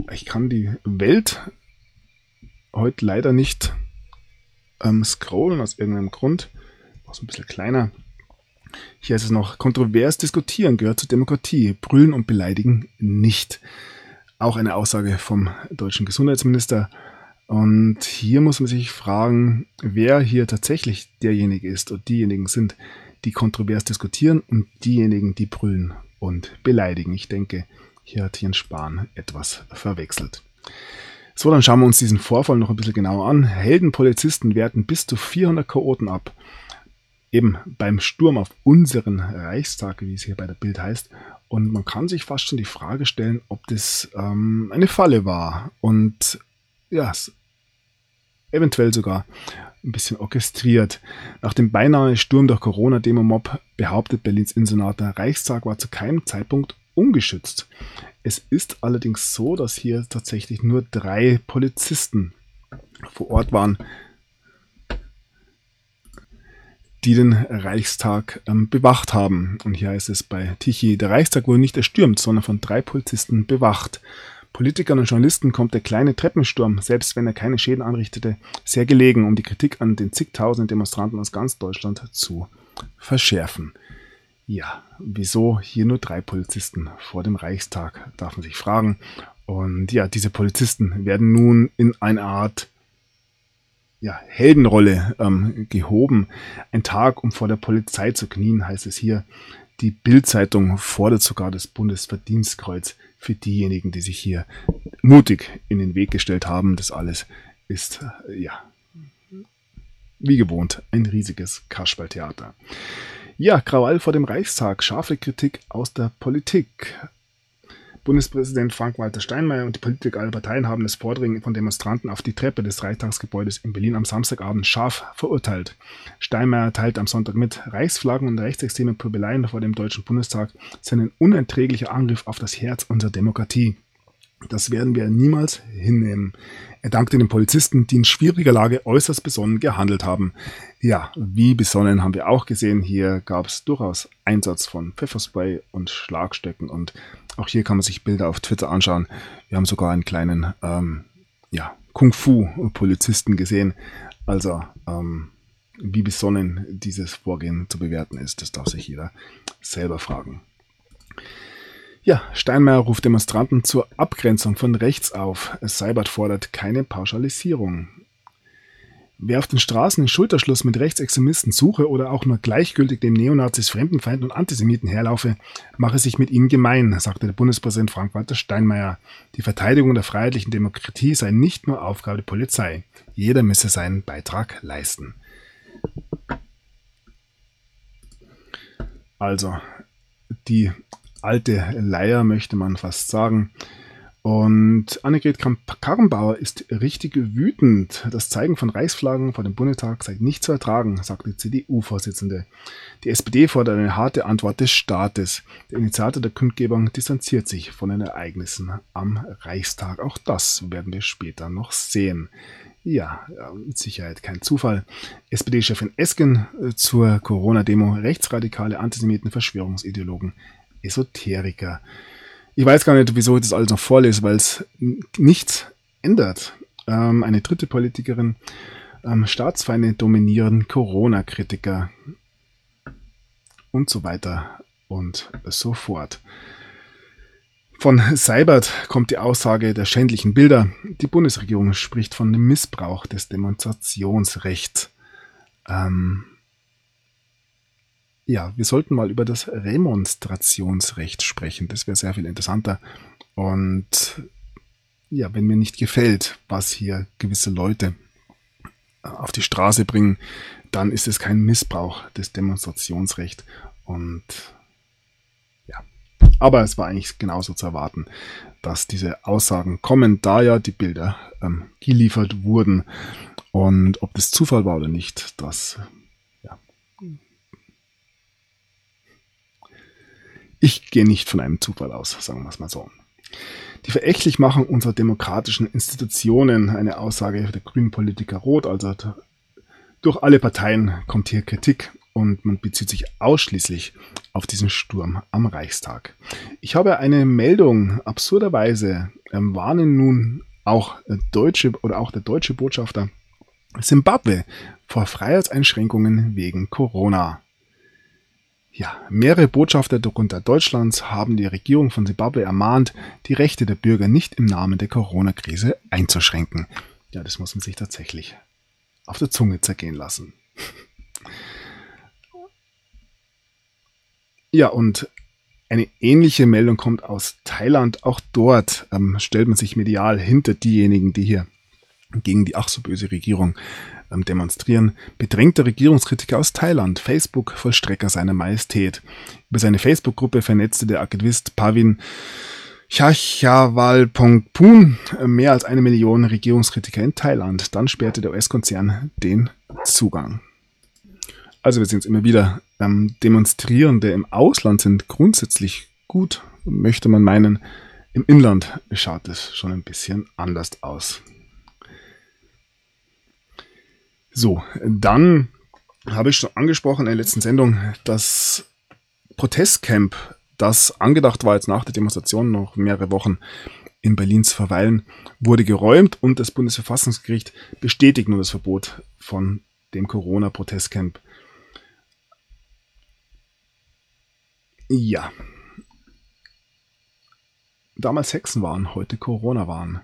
Ich kann die Welt heute leider nicht scrollen aus irgendeinem Grund. Auch so ein bisschen kleiner. Hier ist es noch: Kontrovers diskutieren gehört zur Demokratie. Brüllen und beleidigen nicht. Auch eine Aussage vom deutschen Gesundheitsminister. Und hier muss man sich fragen, wer hier tatsächlich derjenige ist und diejenigen sind, die kontrovers diskutieren und diejenigen, die brüllen und beleidigen. Ich denke, hier hat Jens Spahn etwas verwechselt. So, dann schauen wir uns diesen Vorfall noch ein bisschen genauer an. Heldenpolizisten werten bis zu 400 Chaoten ab. Eben beim Sturm auf unseren Reichstag, wie es hier bei der Bild heißt. Und man kann sich fast schon die Frage stellen, ob das eine Falle war und ja, eventuell sogar ein bisschen orchestriert. Nach dem beinahe Sturm durch Corona-Demo-Mob behauptet Berlins Innensenator, Reichstag war zu keinem Zeitpunkt ungeschützt. Es ist allerdings so, dass hier tatsächlich nur 3 Polizisten vor Ort waren, die den Reichstag bewacht haben. Und hier heißt es bei Tichy: Der Reichstag wurde nicht erstürmt, sondern von 3 Polizisten bewacht. Politikern und Journalisten kommt der kleine Treppensturm, selbst wenn er keine Schäden anrichtete, sehr gelegen, um die Kritik an den zigtausenden Demonstranten aus ganz Deutschland zu verschärfen. Ja, wieso hier nur 3 Polizisten vor dem Reichstag, darf man sich fragen. Und ja, diese Polizisten werden nun in eine Art Heldenrolle gehoben. Ein Tag, um vor der Polizei zu knien, heißt es hier. Die Bild-Zeitung fordert sogar das Bundesverdienstkreuz für diejenigen, die sich hier mutig in den Weg gestellt haben. Das alles ist, wie gewohnt, ein riesiges Kasperltheater. Ja, Krawall vor dem Reichstag, scharfe Kritik aus der Politik. Bundespräsident Frank-Walter Steinmeier und die Politiker aller Parteien haben das Vordringen von Demonstranten auf die Treppe des Reichstagsgebäudes in Berlin am Samstagabend scharf verurteilt. Steinmeier teilt am Sonntag mit: Reichsflaggen und rechtsextreme Pöbeleien vor dem Deutschen Bundestag sind ein unerträglicher Angriff auf das Herz unserer Demokratie. Das werden wir niemals hinnehmen. Er dankte den Polizisten, die in schwieriger Lage äußerst besonnen gehandelt haben. Ja, wie besonnen haben wir auch gesehen. Hier gab es durchaus Einsatz von Pfefferspray und Schlagstöcken, und auch hier kann man sich Bilder auf Twitter anschauen. Wir haben sogar einen kleinen Kung-Fu-Polizisten gesehen. Also wie besonnen dieses Vorgehen zu bewerten ist, das darf sich jeder selber fragen. Ja, Steinmeier ruft Demonstranten zur Abgrenzung von rechts auf. Seibert fordert keine Pauschalisierung. Wer auf den Straßen den Schulterschluss mit Rechtsextremisten suche oder auch nur gleichgültig dem Neonazis, Fremdenfeinden und Antisemiten herlaufe, mache sich mit ihnen gemein, sagte der Bundespräsident Frank-Walter Steinmeier. Die Verteidigung der freiheitlichen Demokratie sei nicht nur Aufgabe der Polizei. Jeder müsse seinen Beitrag leisten. Also, die alte Leier, möchte man fast sagen. Und Annegret Kramp-Karrenbauer ist richtig wütend. Das Zeigen von Reichsflaggen vor dem Bundestag sei nicht zu ertragen, sagt die CDU-Vorsitzende. Die SPD fordert eine harte Antwort des Staates. Der Initiator der Kundgebung distanziert sich von den Ereignissen am Reichstag. Auch das werden wir später noch sehen. Ja, mit Sicherheit kein Zufall. SPD-Chefin Esken zur Corona-Demo: rechtsradikale Antisemiten, Verschwörungsideologen, Esoteriker. Ich weiß gar nicht, wieso ich das alles noch vorlese, weil es nichts ändert. Eine dritte Politikerin: Staatsfeinde dominieren, Corona-Kritiker und so weiter und so fort. Von Seibert kommt die Aussage der schändlichen Bilder. Die Bundesregierung spricht von dem Missbrauch des Demonstrationsrechts. Ja, wir sollten mal über das Remonstrationsrecht sprechen. Das wäre sehr viel interessanter. Und ja, wenn mir nicht gefällt, was hier gewisse Leute auf die Straße bringen, dann ist es kein Missbrauch des Demonstrationsrechts. Und ja, aber es war eigentlich genauso zu erwarten, dass diese Aussagen kommen, da ja die Bilder geliefert wurden. Und ob das Zufall war oder nicht, das ich gehe nicht von einem Zufall aus, sagen wir es mal so. Die Verächtlichmachung unserer demokratischen Institutionen, eine Aussage der grünen Politiker Roth, also durch alle Parteien kommt hier Kritik und man bezieht sich ausschließlich auf diesen Sturm am Reichstag. Ich habe eine Meldung absurderweise warnen nun auch der deutsche Botschafter Simbabwe vor Freiheitseinschränkungen wegen Corona. Ja, mehrere Botschafter, darunter Deutschlands, haben die Regierung von Simbabwe ermahnt, die Rechte der Bürger nicht im Namen der Corona-Krise einzuschränken. Ja, das muss man sich tatsächlich auf der Zunge zergehen lassen. Ja, und eine ähnliche Meldung kommt aus Thailand. Auch dort stellt man sich medial hinter diejenigen, die hier gegen die ach so böse Regierung demonstrieren. Bedrängter Regierungskritiker aus Thailand, Facebook-Vollstrecker seiner Majestät. Über seine Facebook-Gruppe vernetzte der Aktivist Pavin Chachawalpongpun mehr als 1 Million Regierungskritiker in Thailand. Dann sperrte der US-Konzern den Zugang. Also wir sehen es immer wieder. Demonstrierende im Ausland sind grundsätzlich gut, möchte man meinen. Im Inland schaut es schon ein bisschen anders aus. So, dann habe ich schon angesprochen in der letzten Sendung, das Protestcamp, das angedacht war, jetzt nach der Demonstration noch mehrere Wochen in Berlin zu verweilen, wurde geräumt und das Bundesverfassungsgericht bestätigt nun das Verbot von dem Corona-Protestcamp. Ja. Damals Hexen waren, heute Corona waren.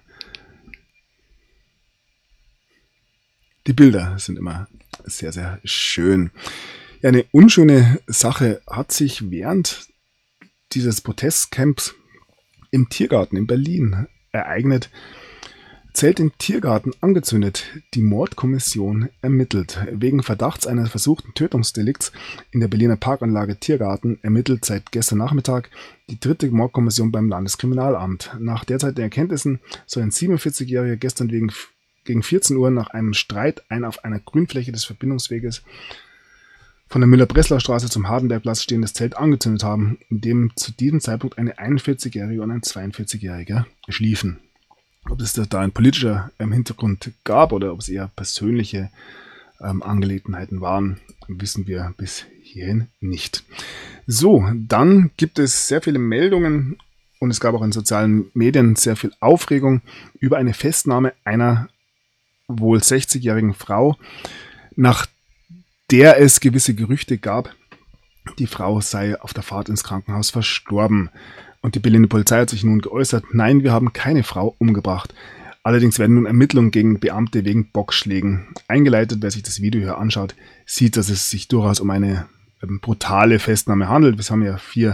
Die Bilder sind immer sehr, sehr schön. Ja, eine unschöne Sache hat sich während dieses Protestcamps im Tiergarten in Berlin ereignet. Zelt im Tiergarten angezündet. Die Mordkommission ermittelt. Wegen Verdachts eines versuchten Tötungsdelikts in der Berliner Parkanlage Tiergarten ermittelt seit gestern Nachmittag die 3. Mordkommission beim Landeskriminalamt. Nach derzeitigen Erkenntnissen soll ein 47-Jähriger gestern gegen 14 Uhr nach einem Streit auf einer Grünfläche des Verbindungsweges von der Müller-Breslau Straße zum Hardenbergplatz stehendes Zelt angezündet haben, in dem zu diesem Zeitpunkt eine 41-Jährige und ein 42-Jähriger schliefen. Ob es da ein politischer Hintergrund gab oder ob es eher persönliche Angelegenheiten waren, wissen wir bis hierhin nicht. So, dann gibt es sehr viele Meldungen und es gab auch in sozialen Medien sehr viel Aufregung über eine Festnahme einer wohl 60-jährigen Frau, nach der es gewisse Gerüchte gab, die Frau sei auf der Fahrt ins Krankenhaus verstorben. Und die Berliner Polizei hat sich nun geäußert, nein, wir haben keine Frau umgebracht. Allerdings werden nun Ermittlungen gegen Beamte wegen Bockschlägen eingeleitet. Wer sich das Video hier anschaut, sieht, dass es sich durchaus um eine brutale Festnahme handelt. Wir haben ja 4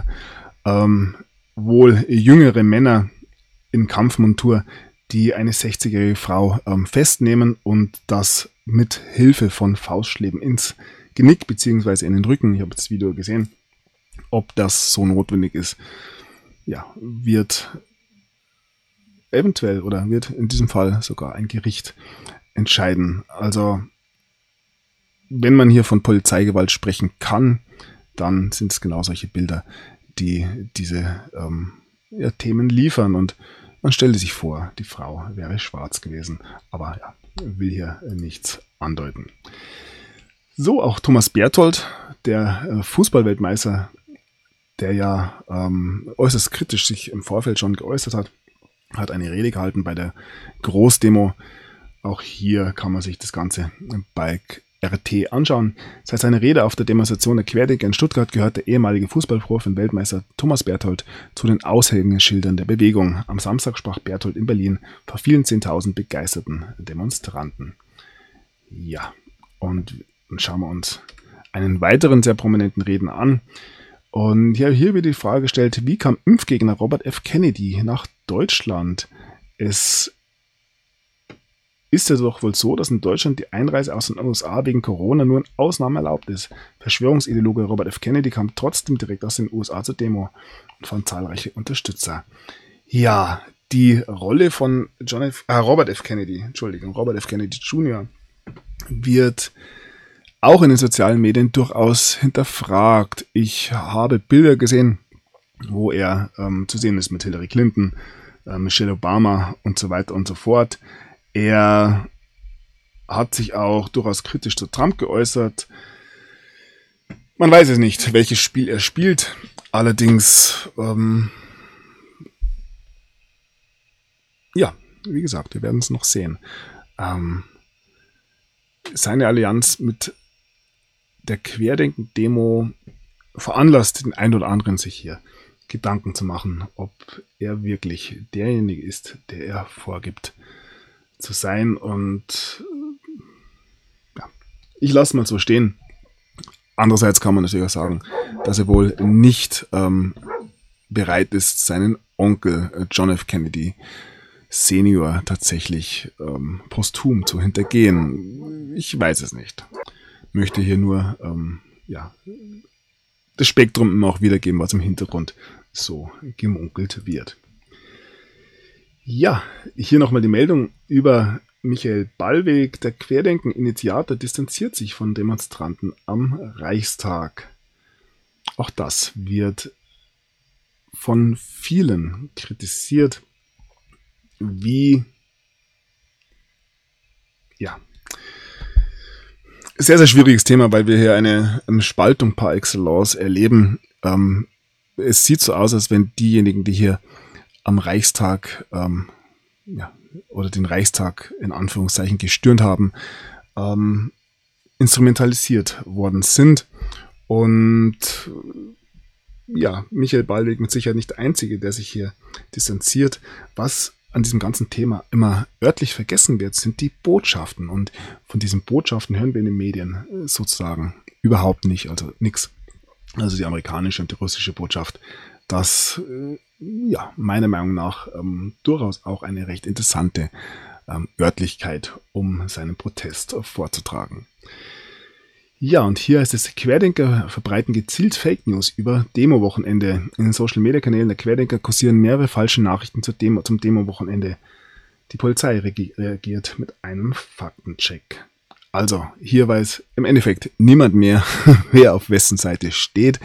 wohl jüngere Männer in Kampfmontur, die eine 60-jährige Frau festnehmen und das mit Hilfe von Faustschlägen ins Genick bzw. in den Rücken. Ich habe das Video gesehen. Ob das so notwendig ist, ja, wird eventuell oder wird in diesem Fall sogar ein Gericht entscheiden. Also, wenn man hier von Polizeigewalt sprechen kann, dann sind es genau solche Bilder, die diese Themen liefern. Und man stelle sich vor, die Frau wäre schwarz gewesen. Aber ja, will hier nichts andeuten. So, auch Thomas Berthold, der Fußballweltmeister, der ja äußerst kritisch sich im Vorfeld schon geäußert hat eine Rede gehalten bei der Großdemo. Auch hier kann man sich das Ganze bei RT anschauen. Seit seiner Rede auf der Demonstration der Querdenker in Stuttgart gehört der ehemalige Fußballprofi und Weltmeister Thomas Berthold zu den Aushängeschildern der Bewegung. Am Samstag sprach Berthold in Berlin vor vielen 10.000 begeisterten Demonstranten. Ja, und dann schauen wir uns einen weiteren sehr prominenten Redner an. Und ja, hier wird die Frage gestellt, wie kam Impfgegner Robert F. Kennedy nach Deutschland? Es ist ja doch wohl so, dass in Deutschland die Einreise aus den USA wegen Corona nur in Ausnahmen erlaubt ist. Verschwörungsideologe Robert F. Kennedy kam trotzdem direkt aus den USA zur Demo und fand zahlreiche Unterstützer. Ja, die Rolle von Robert F. Kennedy Jr. wird auch in den sozialen Medien durchaus hinterfragt. Ich habe Bilder gesehen, wo er zu sehen ist mit Hillary Clinton, Michelle Obama und so weiter und so fort. Er hat sich auch durchaus kritisch zu Trump geäußert. Man weiß es nicht, welches Spiel er spielt. Allerdings ja, wie gesagt, wir werden es noch sehen. Seine Allianz mit der Querdenken-Demo veranlasst den einen oder anderen, sich hier Gedanken zu machen, ob er wirklich derjenige ist, der er vorgibt zu sein. Und ja, ich lasse mal so stehen. Andererseits kann man natürlich auch sagen, dass er wohl nicht bereit ist, seinen Onkel John F. Kennedy Senior tatsächlich posthum zu hintergehen. Ich weiß es nicht. Möchte hier nur das Spektrum immer auch wiedergeben, was im Hintergrund so gemunkelt wird. Ja, hier nochmal die Meldung über Michael Ballweg. Der Querdenken-Initiator distanziert sich von Demonstranten am Reichstag. Auch das wird von vielen kritisiert, wie sehr, sehr schwieriges Thema, weil wir hier eine Spaltung par excellence erleben. Es sieht so aus, als wenn diejenigen, die hier am Reichstag oder den Reichstag in Anführungszeichen gestürmt haben, instrumentalisiert worden sind. Und ja, Michael Ballweg mit Sicherheit nicht der Einzige, der sich hier distanziert. Was an diesem ganzen Thema immer örtlich vergessen wird, sind die Botschaften. Und von diesen Botschaften hören wir in den Medien sozusagen überhaupt nicht, also nichts. Also die amerikanische und die russische Botschaft, das meiner Meinung nach durchaus auch eine recht interessante Örtlichkeit, um seinen Protest vorzutragen. Ja, und hier heißt es, Querdenker verbreiten gezielt Fake News über Demo-Wochenende. In den Social-Media-Kanälen der Querdenker kursieren mehrere falsche Nachrichten zum Demo-Wochenende. Die Polizei reagiert mit einem Faktencheck. Also, hier weiß im Endeffekt niemand mehr, wer auf wessen Seite steht.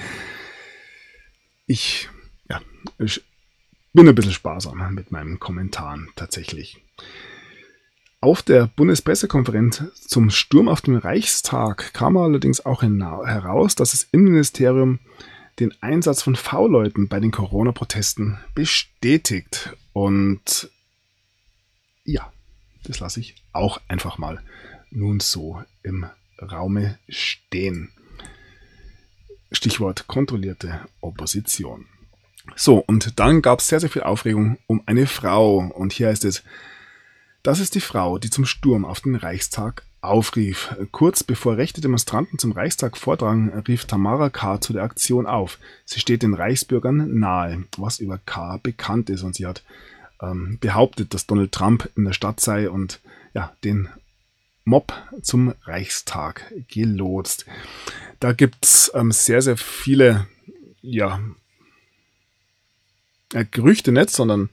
Ich bin ein bisschen sparsam mit meinen Kommentaren tatsächlich. Auf der Bundespressekonferenz zum Sturm auf den Reichstag kam allerdings auch heraus, dass das Innenministerium den Einsatz von V-Leuten bei den Corona-Protesten bestätigt. Und ja, das lasse ich auch einfach mal nun so im Raume stehen. Stichwort kontrollierte Opposition. So, und dann gab es sehr, sehr viel Aufregung um eine Frau. Und hier heißt es, das ist die Frau, die zum Sturm auf den Reichstag aufrief. Kurz bevor rechte Demonstranten zum Reichstag vordrangen, rief Tamara K. zu der Aktion auf. Sie steht den Reichsbürgern nahe, was über K. bekannt ist. Und sie hat behauptet, dass Donald Trump in der Stadt sei und den Mob zum Reichstag gelotst. Da gibt es sehr, sehr viele Gerüchte nicht, sondern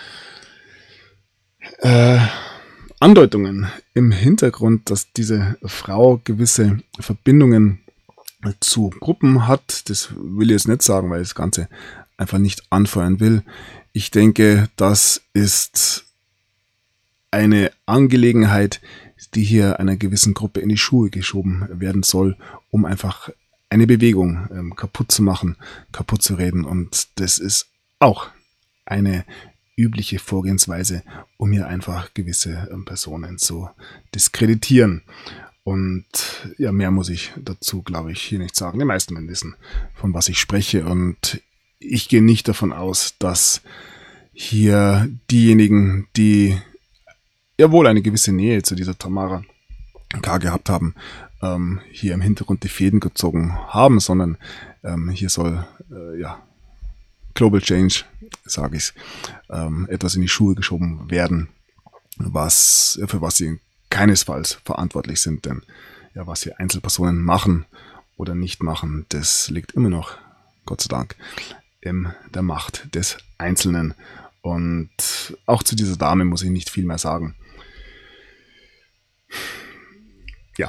Andeutungen im Hintergrund, dass diese Frau gewisse Verbindungen zu Gruppen hat. Das will ich jetzt nicht sagen, weil ich das Ganze einfach nicht anfeuern will. Ich denke, das ist eine Angelegenheit, die hier einer gewissen Gruppe in die Schuhe geschoben werden soll, um einfach eine Bewegung kaputt zu machen, kaputt zu reden. Und das ist auch eine übliche Vorgehensweise, um hier einfach gewisse Personen zu diskreditieren. Und mehr muss ich dazu, glaube ich, hier nicht sagen. Die meisten werden wissen, von was ich spreche. Und ich gehe nicht davon aus, dass hier diejenigen, die wohl eine gewisse Nähe zu dieser Tamara K. gehabt haben, hier im Hintergrund die Fäden gezogen haben, sondern hier soll Global Change, sage ich, etwas in die Schuhe geschoben werden, für was sie keinesfalls verantwortlich sind. Denn was hier Einzelpersonen machen oder nicht machen, das liegt immer noch, Gott sei Dank, in der Macht des Einzelnen. Und auch zu dieser Dame muss ich nicht viel mehr sagen. Ja,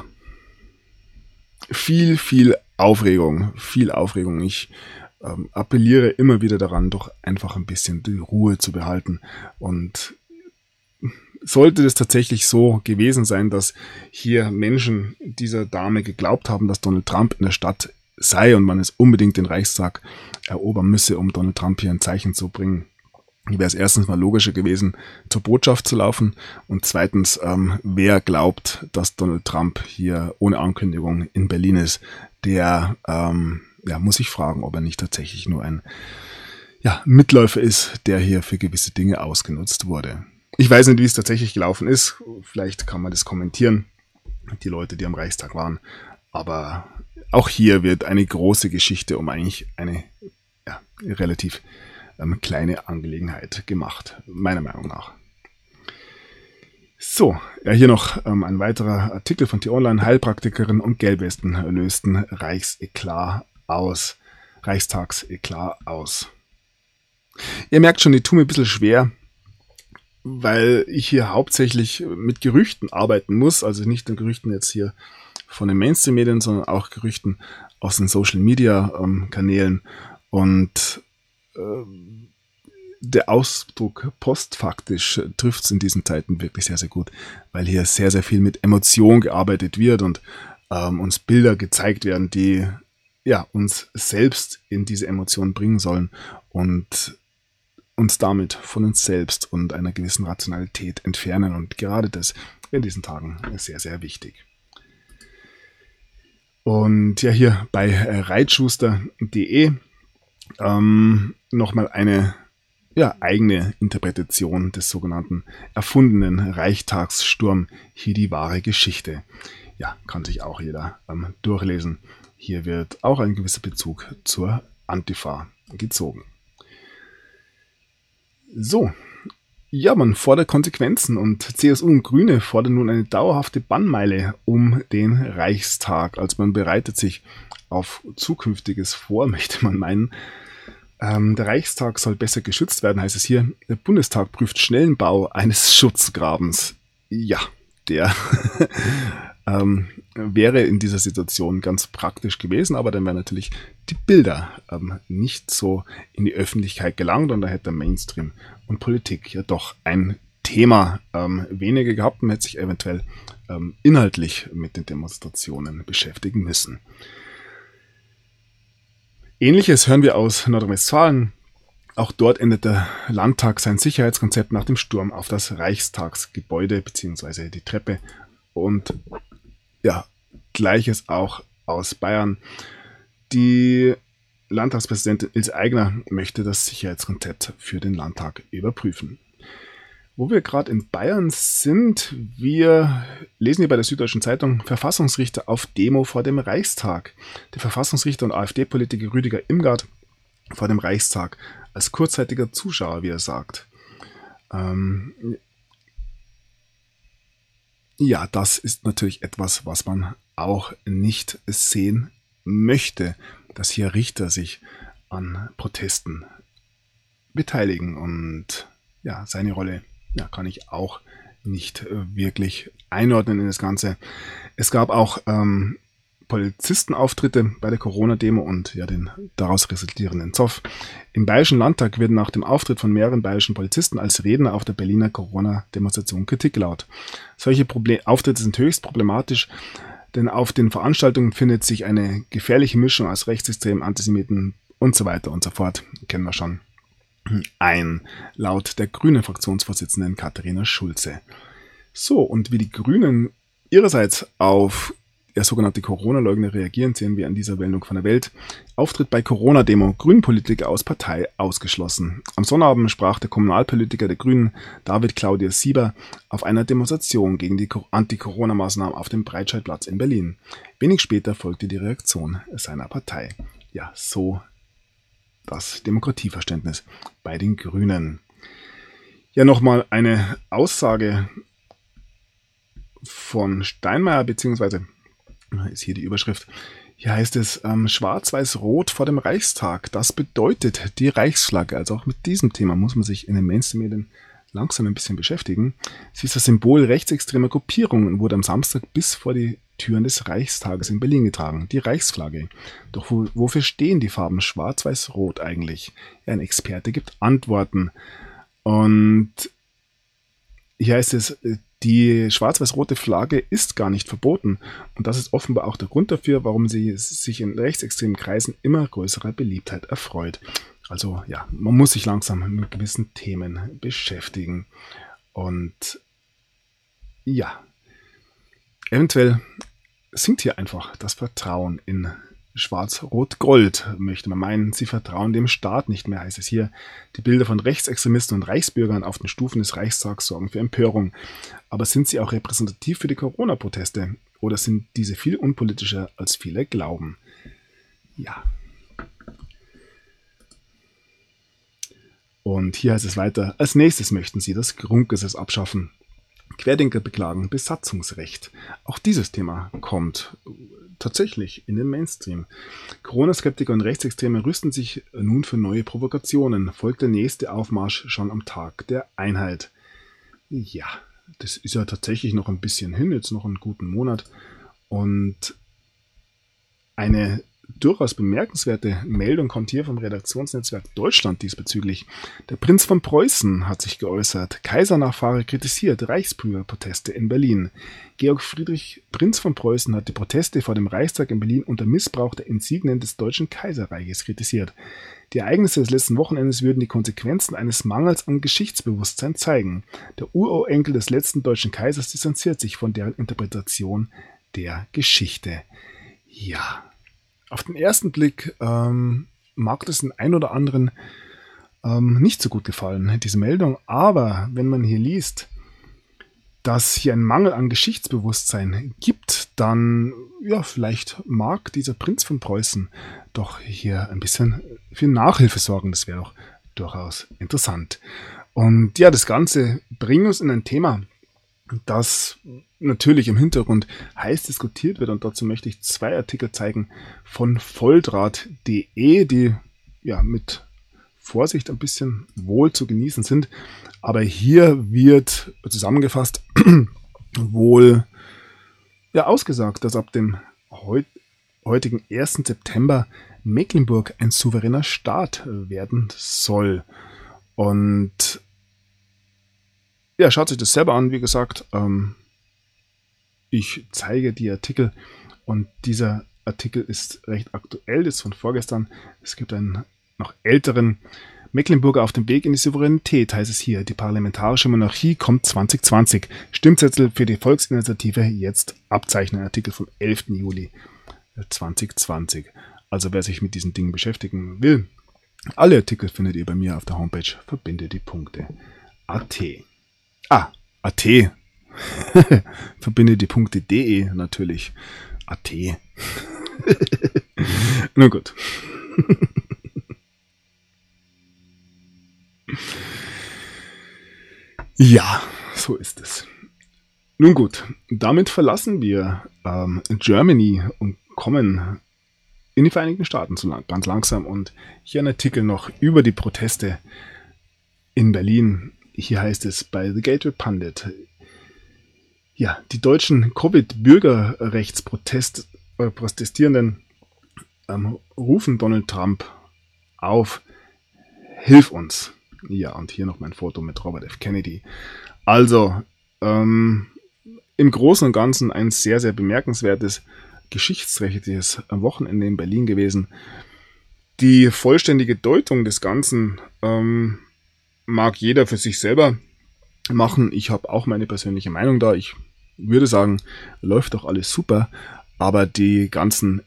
viel Aufregung, Ich appelliere immer wieder daran, doch einfach ein bisschen die Ruhe zu behalten. Und sollte es tatsächlich so gewesen sein, dass hier Menschen dieser Dame geglaubt haben, dass Donald Trump in der Stadt sei und man es unbedingt den Reichstag erobern müsse, um Donald Trump hier ein Zeichen zu bringen, wäre es erstens mal logischer gewesen, zur Botschaft zu laufen und zweitens, wer glaubt, dass Donald Trump hier ohne Ankündigung in Berlin ist, der muss sich fragen, ob er nicht tatsächlich nur ein Mitläufer ist, der hier für gewisse Dinge ausgenutzt wurde. Ich weiß nicht, wie es tatsächlich gelaufen ist. Vielleicht kann man das kommentieren, die Leute, die am Reichstag waren. Aber auch hier wird eine große Geschichte um eigentlich eine relativ kleine Angelegenheit gemacht, meiner Meinung nach. So, hier noch ein weiterer Artikel von T-Online. Heilpraktikerin und Gelbwesten lösten Reichstagseklat aus. Ihr merkt schon, ich tue mir ein bisschen schwer, weil ich hier hauptsächlich mit Gerüchten arbeiten muss, also nicht nur Gerüchten jetzt hier von den Mainstream-Medien, sondern auch Gerüchten aus den Social-Media-Kanälen und der Ausdruck postfaktisch trifft es in diesen Zeiten wirklich sehr, sehr gut, weil hier sehr, sehr viel mit Emotion gearbeitet wird und uns Bilder gezeigt werden, die uns selbst in diese Emotionen bringen sollen und uns damit von uns selbst und einer gewissen Rationalität entfernen. Und gerade das in diesen Tagen ist sehr, sehr wichtig. Und hier bei reitschuster.de nochmal eine eigene Interpretation des sogenannten erfundenen Reichstagssturm, hier die wahre Geschichte. Ja, kann sich auch jeder durchlesen. Hier wird auch ein gewisser Bezug zur Antifa gezogen. So, man fordert Konsequenzen und CSU und Grüne fordern nun eine dauerhafte Bannmeile um den Reichstag. Also man bereitet sich auf Zukünftiges vor, möchte man meinen. Der Reichstag soll besser geschützt werden, heißt es hier. Der Bundestag prüft schnellen Bau eines Schutzgrabens. Ja, der wäre in dieser Situation ganz praktisch gewesen, aber dann wären natürlich die Bilder nicht so in die Öffentlichkeit gelangt und da hätte Mainstream und Politik ja doch ein Thema weniger gehabt und hätte sich eventuell inhaltlich mit den Demonstrationen beschäftigen müssen. Ähnliches hören wir aus Nordrhein-Westfalen. Auch dort endet der Landtag sein Sicherheitskonzept nach dem Sturm auf das Reichstagsgebäude bzw. die Treppe. Und Gleiches auch aus Bayern. Die Landtagspräsidentin Ilse Aigner möchte das Sicherheitskonzept für den Landtag überprüfen. Wo wir gerade in Bayern sind, wir lesen hier bei der Süddeutschen Zeitung Verfassungsrichter auf Demo vor dem Reichstag. Der Verfassungsrichter und AfD-Politiker Rüdiger Imgard vor dem Reichstag als kurzzeitiger Zuschauer, wie er sagt. Das ist natürlich etwas, was man auch nicht sehen möchte, dass hier Richter sich an Protesten beteiligen und seine Rolle kann ich auch nicht wirklich einordnen in das Ganze. Es gab auch Polizistenauftritte bei der Corona-Demo und den daraus resultierenden Zoff. Im Bayerischen Landtag wird nach dem Auftritt von mehreren bayerischen Polizisten als Redner auf der Berliner Corona-Demonstration Kritik laut. Solche Auftritte sind höchst problematisch, denn auf den Veranstaltungen findet sich eine gefährliche Mischung aus Rechtsextremen, Antisemiten und so weiter und so fort. Kennen wir schon laut der grünen Fraktionsvorsitzenden Katharina Schulze. So, und wie die Grünen ihrerseits auf sogenannte Corona-Leugner reagieren, sehen wir an dieser Meldung von der Welt. Auftritt bei Corona-Demo, Grünpolitiker aus Partei ausgeschlossen. Am Sonnabend sprach der Kommunalpolitiker der Grünen, David Claudius Sieber, auf einer Demonstration gegen die Anti-Corona-Maßnahmen auf dem Breitscheidplatz in Berlin. Wenig später folgte die Reaktion seiner Partei. So das Demokratieverständnis bei den Grünen. Nochmal eine Aussage von Steinmeier, beziehungsweise ist hier die Überschrift. Hier heißt es Schwarz-Weiß-Rot vor dem Reichstag. Das bedeutet die Reichsflagge. Also auch mit diesem Thema muss man sich in den Mainstream-Medien langsam ein bisschen beschäftigen. Sie ist das Symbol rechtsextremer Gruppierungen und wurde am Samstag bis vor die Türen des Reichstages in Berlin getragen. Die Reichsflagge. Doch wofür stehen die Farben Schwarz-Weiß-Rot eigentlich? Ein Experte gibt Antworten. Und hier heißt es, die schwarz-weiß-rote Flagge ist gar nicht verboten und das ist offenbar auch der Grund dafür, warum sie sich in rechtsextremen Kreisen immer größerer Beliebtheit erfreut. Also ja, man muss sich langsam mit gewissen Themen beschäftigen. Und ja, eventuell sinkt hier einfach das Vertrauen in Schwarz-Rot-Gold, möchte man meinen. Sie vertrauen dem Staat nicht mehr, heißt es hier. Die Bilder von Rechtsextremisten und Reichsbürgern auf den Stufen des Reichstags sorgen für Empörung. Aber sind sie auch repräsentativ für die Corona-Proteste? Oder sind diese viel unpolitischer, als viele glauben? Ja. Und hier heißt es weiter, als nächstes möchten sie das Grundgesetz abschaffen. Querdenker beklagen Besatzungsrecht. Auch dieses Thema kommt tatsächlich in den Mainstream. Corona-Skeptiker und Rechtsextreme rüsten sich nun für neue Provokationen. Folgt der nächste Aufmarsch schon am Tag der Einheit. Ja, das ist ja tatsächlich noch ein bisschen hin, jetzt noch einen guten Monat. Und eine durchaus bemerkenswerte Meldung kommt hier vom Redaktionsnetzwerk Deutschland diesbezüglich. Der Prinz von Preußen hat sich geäußert. Kaisernachfahre kritisiert Reichsbürgerproteste in Berlin. Georg Friedrich, Prinz von Preußen, hat die Proteste vor dem Reichstag in Berlin unter Missbrauch der Insignien des Deutschen Kaiserreiches kritisiert. Die Ereignisse des letzten Wochenendes würden die Konsequenzen eines Mangels an Geschichtsbewusstsein zeigen. Der Urenkel des letzten deutschen Kaisers distanziert sich von deren Interpretation der Geschichte. Ja, auf den ersten Blick mag das den einen oder anderen nicht so gut gefallen, diese Meldung. Aber wenn man hier liest, dass hier ein Mangel an Geschichtsbewusstsein gibt, dann, ja, vielleicht mag dieser Prinz von Preußen doch hier ein bisschen für Nachhilfe sorgen. Das wäre doch durchaus interessant. Und ja, das Ganze bringt uns in ein Thema, das natürlich im Hintergrund heiß diskutiert wird, und dazu möchte ich 2 Artikel zeigen von Volldraht.de, die ja mit Vorsicht ein bisschen wohl zu genießen sind. Aber hier wird zusammengefasst wohl ja ausgesagt, dass ab dem heutigen 1. September Mecklenburg ein souveräner Staat werden soll. Und ja, schaut sich das selber an, wie gesagt. Ich zeige die Artikel, und dieser Artikel ist recht aktuell, ist von vorgestern. Es gibt einen noch älteren. Mecklenburger auf dem Weg in die Souveränität, heißt es hier. Die parlamentarische Monarchie kommt 2020. Stimmzettel für die Volksinitiative jetzt abzeichnen. Artikel vom 11. Juli 2020. Also wer sich mit diesen Dingen beschäftigen will, alle Artikel findet ihr bei mir auf der Homepage verbindedie.at. AT. Verbinde die Punkte.de natürlich. AT. Nun gut. Ja, so ist es. Nun gut, damit verlassen wir Germany und kommen in die Vereinigten Staaten ganz langsam. Und hier ein Artikel noch über die Proteste in Berlin. Hier heißt es bei The Gateway Pundit, ja, die deutschen Covid-Bürgerrechtsprotestierenden rufen Donald Trump auf, hilf uns. Ja, und hier noch mein Foto mit Robert F. Kennedy. Also, im Großen und Ganzen ein sehr, sehr bemerkenswertes, geschichtsträchtiges Wochenende in Berlin gewesen. Die vollständige Deutung des Ganzen mag jeder für sich selber machen. Ich habe auch meine persönliche Meinung da. Ich würde sagen, läuft doch alles super, aber die ganzen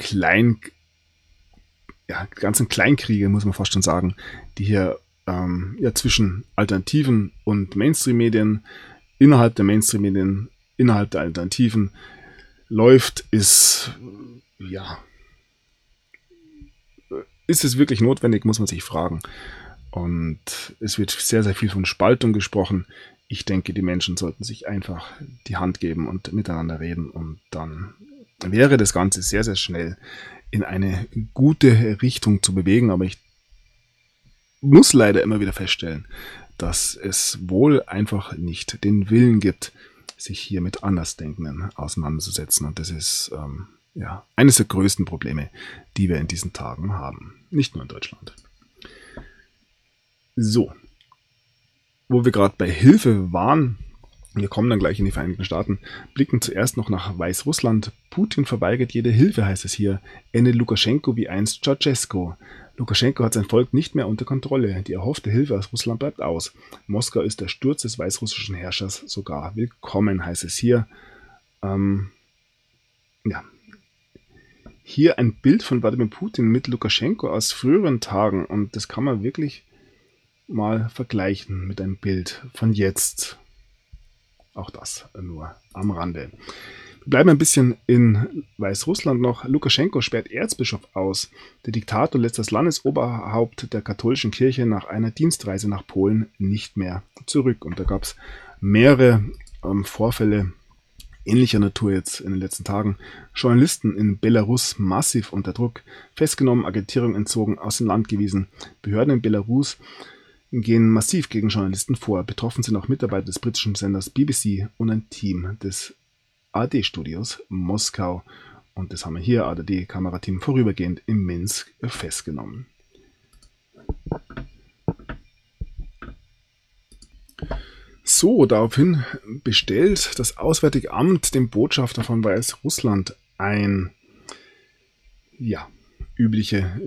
Kleinkriege, muss man fast schon sagen, die hier zwischen Alternativen und Mainstream-Medien, innerhalb der Mainstream-Medien, innerhalb der Alternativen läuft, ist es wirklich notwendig, muss man sich fragen. Und es wird sehr, sehr viel von Spaltung gesprochen. Ich denke, die Menschen sollten sich einfach die Hand geben und miteinander reden, und dann wäre das Ganze sehr, sehr schnell in eine gute Richtung zu bewegen. Aber ich muss leider immer wieder feststellen, dass es wohl einfach nicht den Willen gibt, sich hier mit Andersdenkenden auseinanderzusetzen. Und das ist eines der größten Probleme, die wir in diesen Tagen haben. Nicht nur in Deutschland. So, wo wir gerade bei Hilfe waren, wir kommen dann gleich in die Vereinigten Staaten, blicken zuerst noch nach Weißrussland. Putin verweigert jede Hilfe, heißt es hier. Ende Lukaschenko wie einst Ceausescu. Lukaschenko hat sein Volk nicht mehr unter Kontrolle. Die erhoffte Hilfe aus Russland bleibt aus. Moskau ist der Sturz des weißrussischen Herrschers sogar willkommen, heißt es hier. Ja. Hier ein Bild von Wladimir Putin mit Lukaschenko aus früheren Tagen. Und das kann man wirklich mal vergleichen mit einem Bild von jetzt. Auch das nur am Rande. Wir bleiben ein bisschen in Weißrussland noch. Lukaschenko sperrt Erzbischof aus. Der Diktator lässt das Landesoberhaupt der katholischen Kirche nach einer Dienstreise nach Polen nicht mehr zurück. Und da gab es mehrere Vorfälle ähnlicher Natur jetzt in den letzten Tagen. Journalisten in Belarus massiv unter Druck, festgenommen, Agitierung entzogen, aus dem Land gewiesen. Behörden in Belarus gehen massiv gegen Journalisten vor. Betroffen sind auch Mitarbeiter des britischen Senders BBC und ein Team des ARD-Studios Moskau. Und das haben wir hier, ARD-Kamerateam, vorübergehend in Minsk festgenommen. So, daraufhin bestellt das Auswärtige Amt den Botschafter von Weißrussland ein. Ja, übliche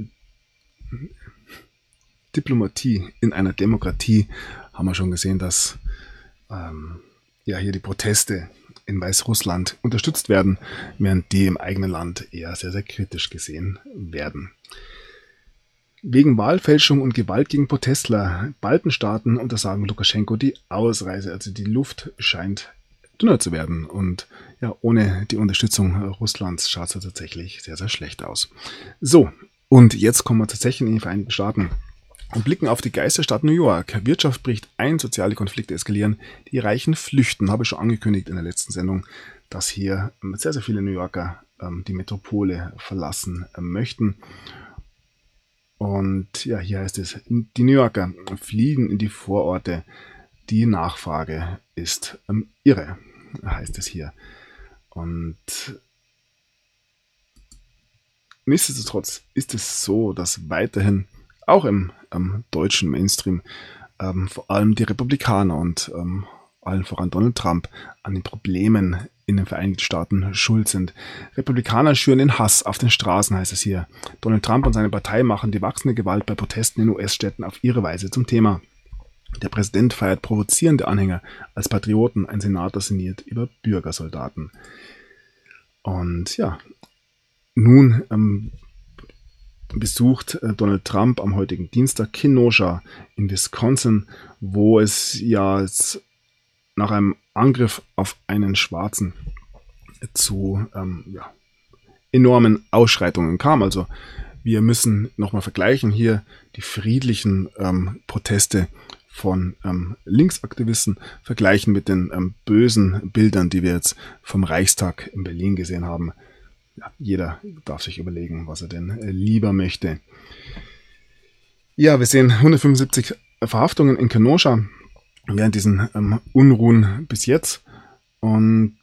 Diplomatie in einer Demokratie. Haben wir schon gesehen, dass hier die Proteste in Weißrussland unterstützt werden, während die im eigenen Land eher sehr, sehr kritisch gesehen werden. Wegen Wahlfälschung und Gewalt gegen Protestler, Baltenstaaten untersagen Lukaschenko die Ausreise. Also die Luft scheint dünner zu werden. Und ja, ohne die Unterstützung Russlands schaut es tatsächlich sehr, sehr schlecht aus. So, und jetzt kommen wir tatsächlich in die Vereinigten Staaten und blicken auf die Geisterstadt New York. Wirtschaft bricht ein, soziale Konflikte eskalieren, die Reichen flüchten. Habe ich schon angekündigt in der letzten Sendung, dass hier sehr, sehr viele New Yorker die Metropole verlassen möchten. Und ja, hier heißt es, die New Yorker fliehen in die Vororte. Die Nachfrage ist irre, heißt es hier. Und nichtsdestotrotz ist es so, dass weiterhin auch im deutschen Mainstream vor allem die Republikaner und allen voran Donald Trump an den Problemen in den Vereinigten Staaten schuld sind. Republikaner schüren den Hass auf den Straßen, heißt es hier. Donald Trump und seine Partei machen die wachsende Gewalt bei Protesten in US-Städten auf ihre Weise zum Thema. Der Präsident feiert provozierende Anhänger als Patrioten, ein Senator sinniert über Bürgersoldaten. Und ja, nun besucht Donald Trump am heutigen Dienstag Kenosha in Wisconsin, wo es ja jetzt nach einem Angriff auf einen Schwarzen zu enormen Ausschreitungen kam. Also wir müssen nochmal vergleichen hier die friedlichen Proteste von Linksaktivisten vergleichen mit den bösen Bildern, die wir jetzt vom Reichstag in Berlin gesehen haben. Ja, jeder darf sich überlegen, was er denn lieber möchte. Ja, wir sehen 175 Verhaftungen in Kenosha während diesen Unruhen bis jetzt. Und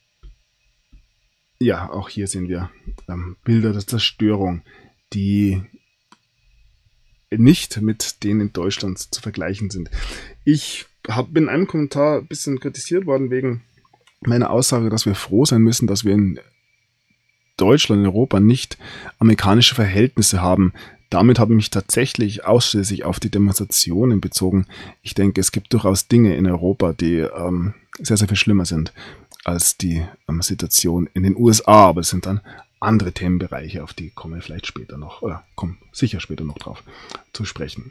ja, auch hier sehen wir Bilder der Zerstörung, die nicht mit denen in Deutschland zu vergleichen sind. Ich bin in einem Kommentar ein bisschen kritisiert worden wegen meiner Aussage, dass wir froh sein müssen, dass wir in Deutschland, in Europa nicht amerikanische Verhältnisse haben. Damit habe ich mich tatsächlich ausschließlich auf die Demonstrationen bezogen. Ich denke, es gibt durchaus Dinge in Europa, die sehr, sehr viel schlimmer sind als die Situation in den USA. Aber es sind dann andere Themenbereiche, auf die kommen wir vielleicht später noch, oder kommen sicher später noch drauf zu sprechen.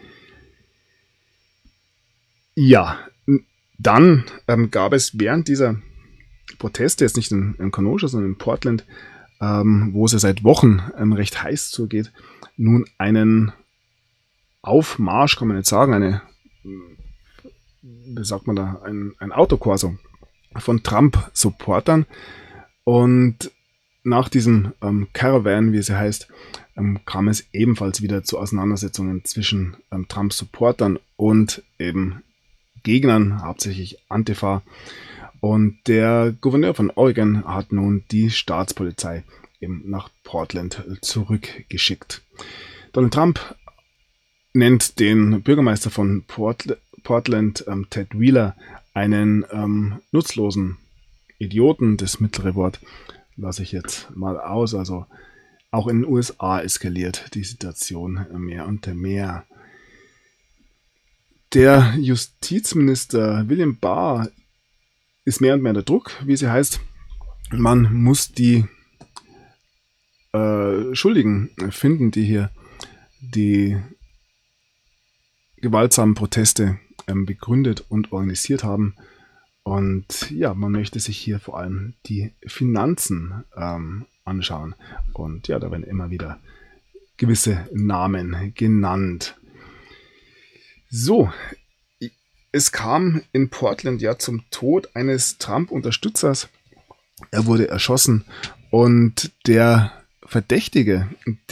Ja, dann gab es während dieser Proteste, jetzt nicht in Kenosha, sondern in Portland, wo es ja seit Wochen recht heiß zugeht, nun einen Aufmarsch, kann man nicht sagen, ein Autokorso von Trump-Supportern. Und nach diesem Caravan, wie es ja heißt, kam es ebenfalls wieder zu Auseinandersetzungen zwischen Trump-Supportern und eben Gegnern, hauptsächlich Antifa. Und der Gouverneur von Oregon hat nun die Staatspolizei eben nach Portland zurückgeschickt. Donald Trump nennt den Bürgermeister von Portland, Ted Wheeler, einen nutzlosen Idioten. Das mittlere Wort lasse ich jetzt mal aus. Also Auch in den USA eskaliert die Situation mehr und mehr. Der Justizminister William Barr ist mehr und mehr unter Druck, wie sie heißt. Man muss die Schuldigen finden, die hier die gewaltsamen Proteste begründet und organisiert haben. Und ja, man möchte sich hier vor allem die Finanzen anschauen. Und ja, da werden immer wieder gewisse Namen genannt. So, es kam in Portland ja zum Tod eines Trump-Unterstützers. Er wurde erschossen und der Verdächtige,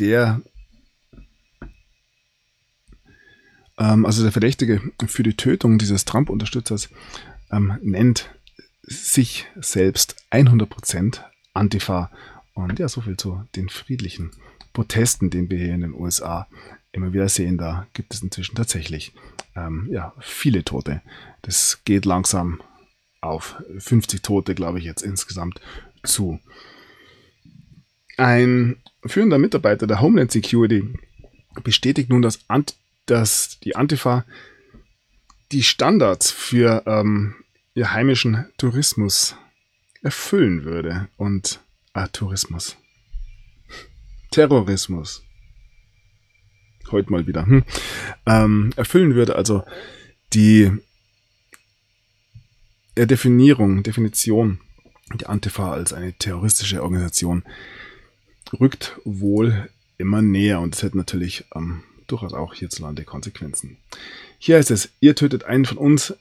also der Verdächtige für die Tötung dieses Trump-Unterstützers nennt sich selbst 100% Antifa. Und ja, so viel zu den friedlichen Protesten, den wir hier in den USA immer wieder sehen. Da gibt es inzwischen tatsächlich viele Tote. Das geht langsam auf 50 Tote, glaube ich, jetzt insgesamt zu. Ein führender Mitarbeiter der Homeland Security bestätigt nun, dass die Antifa die Standards für ihr heimischen Tourismus erfüllen würde. Und Terrorismus. Heute mal wieder. Erfüllen würde, also die Definition der Antifa als eine terroristische Organisation rückt wohl immer näher und es hätte natürlich durchaus auch hierzulande Konsequenzen. Hier heißt es, ihr tötet einen von uns,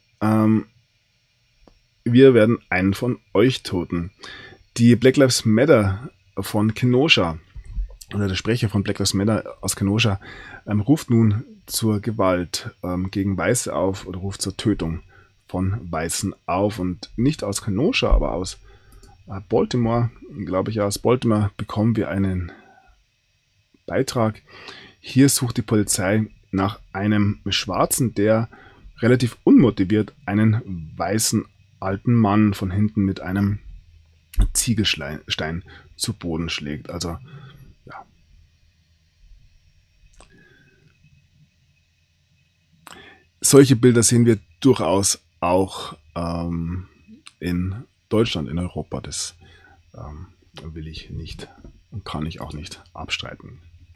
wir werden einen von euch töten. Die Black Lives Matter von Kenosha, oder der Sprecher von Black Lives Matter aus Kenosha, ruft nun zur Gewalt gegen Weiße auf oder ruft zur Tötung von Weißen auf. Und nicht aus Kenosha, aber aus Baltimore, glaube ich, aus Baltimore bekommen wir einen Beitrag. Hier sucht die Polizei nach einem Schwarzen, der relativ unmotiviert einen weißen alten Mann von hinten mit einem Ziegelstein zu Boden schlägt. Also, ja. Solche Bilder sehen wir durchaus auch in Deutschland, in Europa. Das will ich nicht und kann ich auch nicht abstreiten.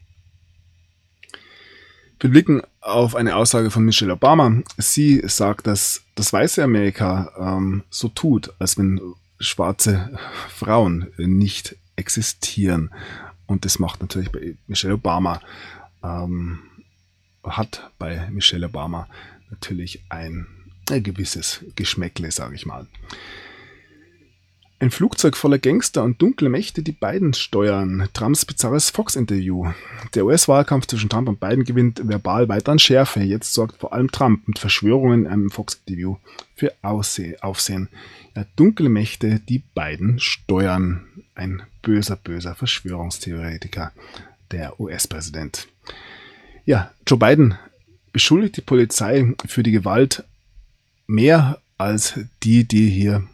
Wir blicken auf eine Aussage von Michelle Obama. Sie sagt, dass das weiße Amerika so tut, als wenn schwarze Frauen nicht existieren. Und das macht natürlich bei Michelle Obama, hat bei Michelle Obama natürlich ein gewisses Geschmäckle, sage ich mal. Ein Flugzeug voller Gangster und dunkle Mächte, die Biden steuern. Trumps bizarres Fox-Interview. Der US-Wahlkampf zwischen Trump und Biden gewinnt verbal weiter an Schärfe. Jetzt sorgt vor allem Trump mit Verschwörungen in einem Fox-Interview für Aufsehen. Ja, dunkle Mächte, die Biden steuern. Ein böser Verschwörungstheoretiker, der US-Präsident. Ja, Joe Biden beschuldigt die Polizei für die Gewalt mehr als die hier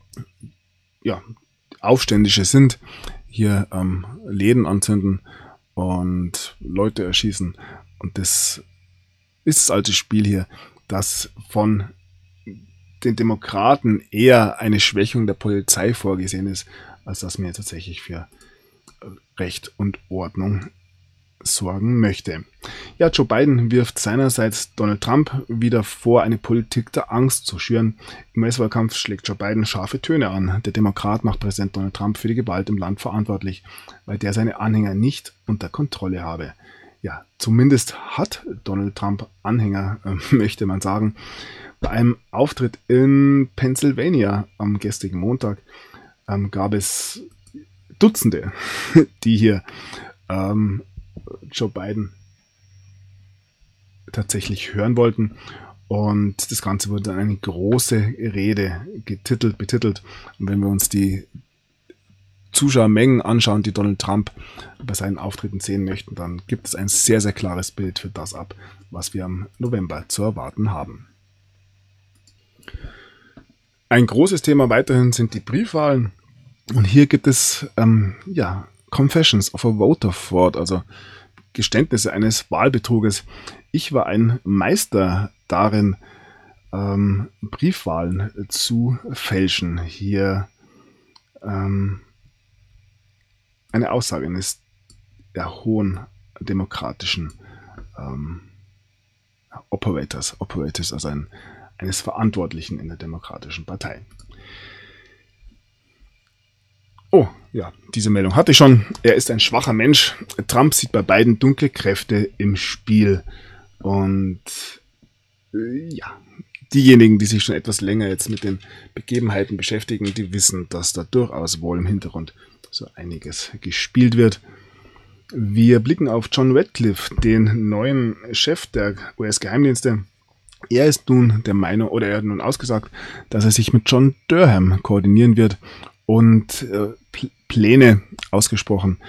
Aufständische sind, hier Läden anzünden und Leute erschießen. Und das ist das alte Spiel hier, das von den Demokraten eher eine Schwächung der Polizei vorgesehen ist, als dass man tatsächlich für Recht und Ordnung sorgen möchte. Ja, Joe Biden wirft seinerseits Donald Trump wieder vor, eine Politik der Angst zu schüren. Im US-Wahlkampf schlägt Joe Biden scharfe Töne an. Der Demokrat macht Präsident Donald Trump für die Gewalt im Land verantwortlich, weil der seine Anhänger nicht unter Kontrolle habe. Ja, zumindest hat Donald Trump Anhänger, möchte man sagen. Bei einem Auftritt in Pennsylvania am gestrigen Montag gab es Dutzende, die hier Joe Biden tatsächlich hören wollten. Und das Ganze wurde dann eine große Rede betitelt. Und wenn wir uns die Zuschauermengen anschauen, die Donald Trump bei seinen Auftritten sehen möchten, dann gibt es ein sehr, sehr klares Bild für das ab, was wir am November zu erwarten haben. Ein großes Thema weiterhin sind die Briefwahlen. Und hier gibt es Confessions of a Voter Fraud, also Geständnisse eines Wahlbetruges. Ich war ein Meister darin, Briefwahlen zu fälschen. Hier eine Aussage eines der hohen demokratischen Operators, also eines Verantwortlichen in der Demokratischen Partei. Oh, ja, diese Meldung hatte ich schon. Er ist ein schwacher Mensch. Trump sieht bei beiden dunkle Kräfte im Spiel. Und ja, diejenigen, die sich schon etwas länger jetzt mit den Begebenheiten beschäftigen, die wissen, dass da durchaus wohl im Hintergrund so einiges gespielt wird. Wir blicken auf John Ratcliffe, den neuen Chef der US-Geheimdienste. Er ist nun der Meinung, oder er hat nun ausgesagt, dass er sich mit John Durham koordinieren wird und Pläne ausgesprochen,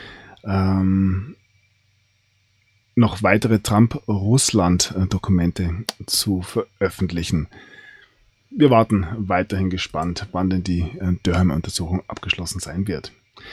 noch weitere Trump-Russland-Dokumente zu veröffentlichen. Wir warten weiterhin gespannt, wann denn die Durham-Untersuchung abgeschlossen sein wird.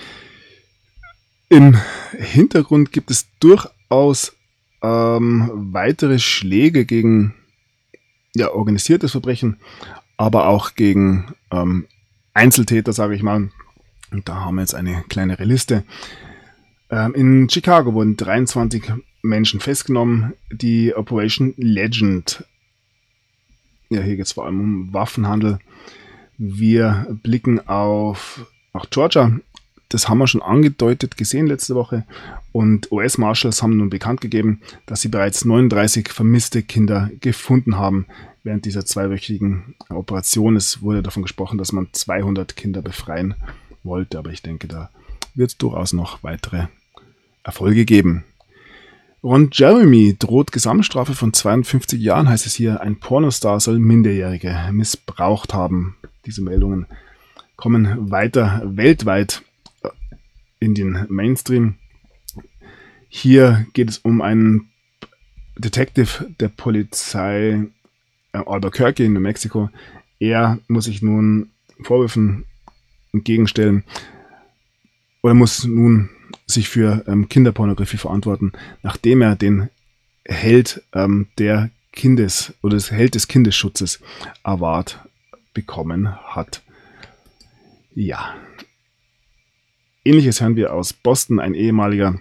Im Hintergrund gibt es durchaus weitere Schläge gegen organisiertes Verbrechen, aber auch gegen Einzeltäter, sage ich mal. Und da haben wir jetzt eine kleinere Liste. In Chicago wurden 23 Menschen festgenommen. Die Operation Legend. Ja, hier geht es vor allem um Waffenhandel. Wir blicken auf Georgia. Das haben wir schon angedeutet gesehen letzte Woche. Und US-Marshals haben nun bekannt gegeben, dass sie bereits 39 vermisste Kinder gefunden haben während dieser zweiwöchigen Operation. Es wurde davon gesprochen, dass man 200 Kinder befreien wollte. Aber ich denke, da wird es durchaus noch weitere Erfolge geben. Ron Jeremy droht Gesamtstrafe von 52 Jahren, heißt es hier. Ein Pornostar soll Minderjährige missbraucht haben. Diese Meldungen kommen weiter weltweit in den Mainstream. Hier geht es um einen Detective der Polizei Albuquerque in New Mexico. Er muss sich nun Vorwürfen entgegenstellen oder muss nun sich für Kinderpornografie verantworten, nachdem er den Held des Kindesschutzes Award bekommen hat. Ja. Ähnliches hören wir aus Boston. Der ehemalige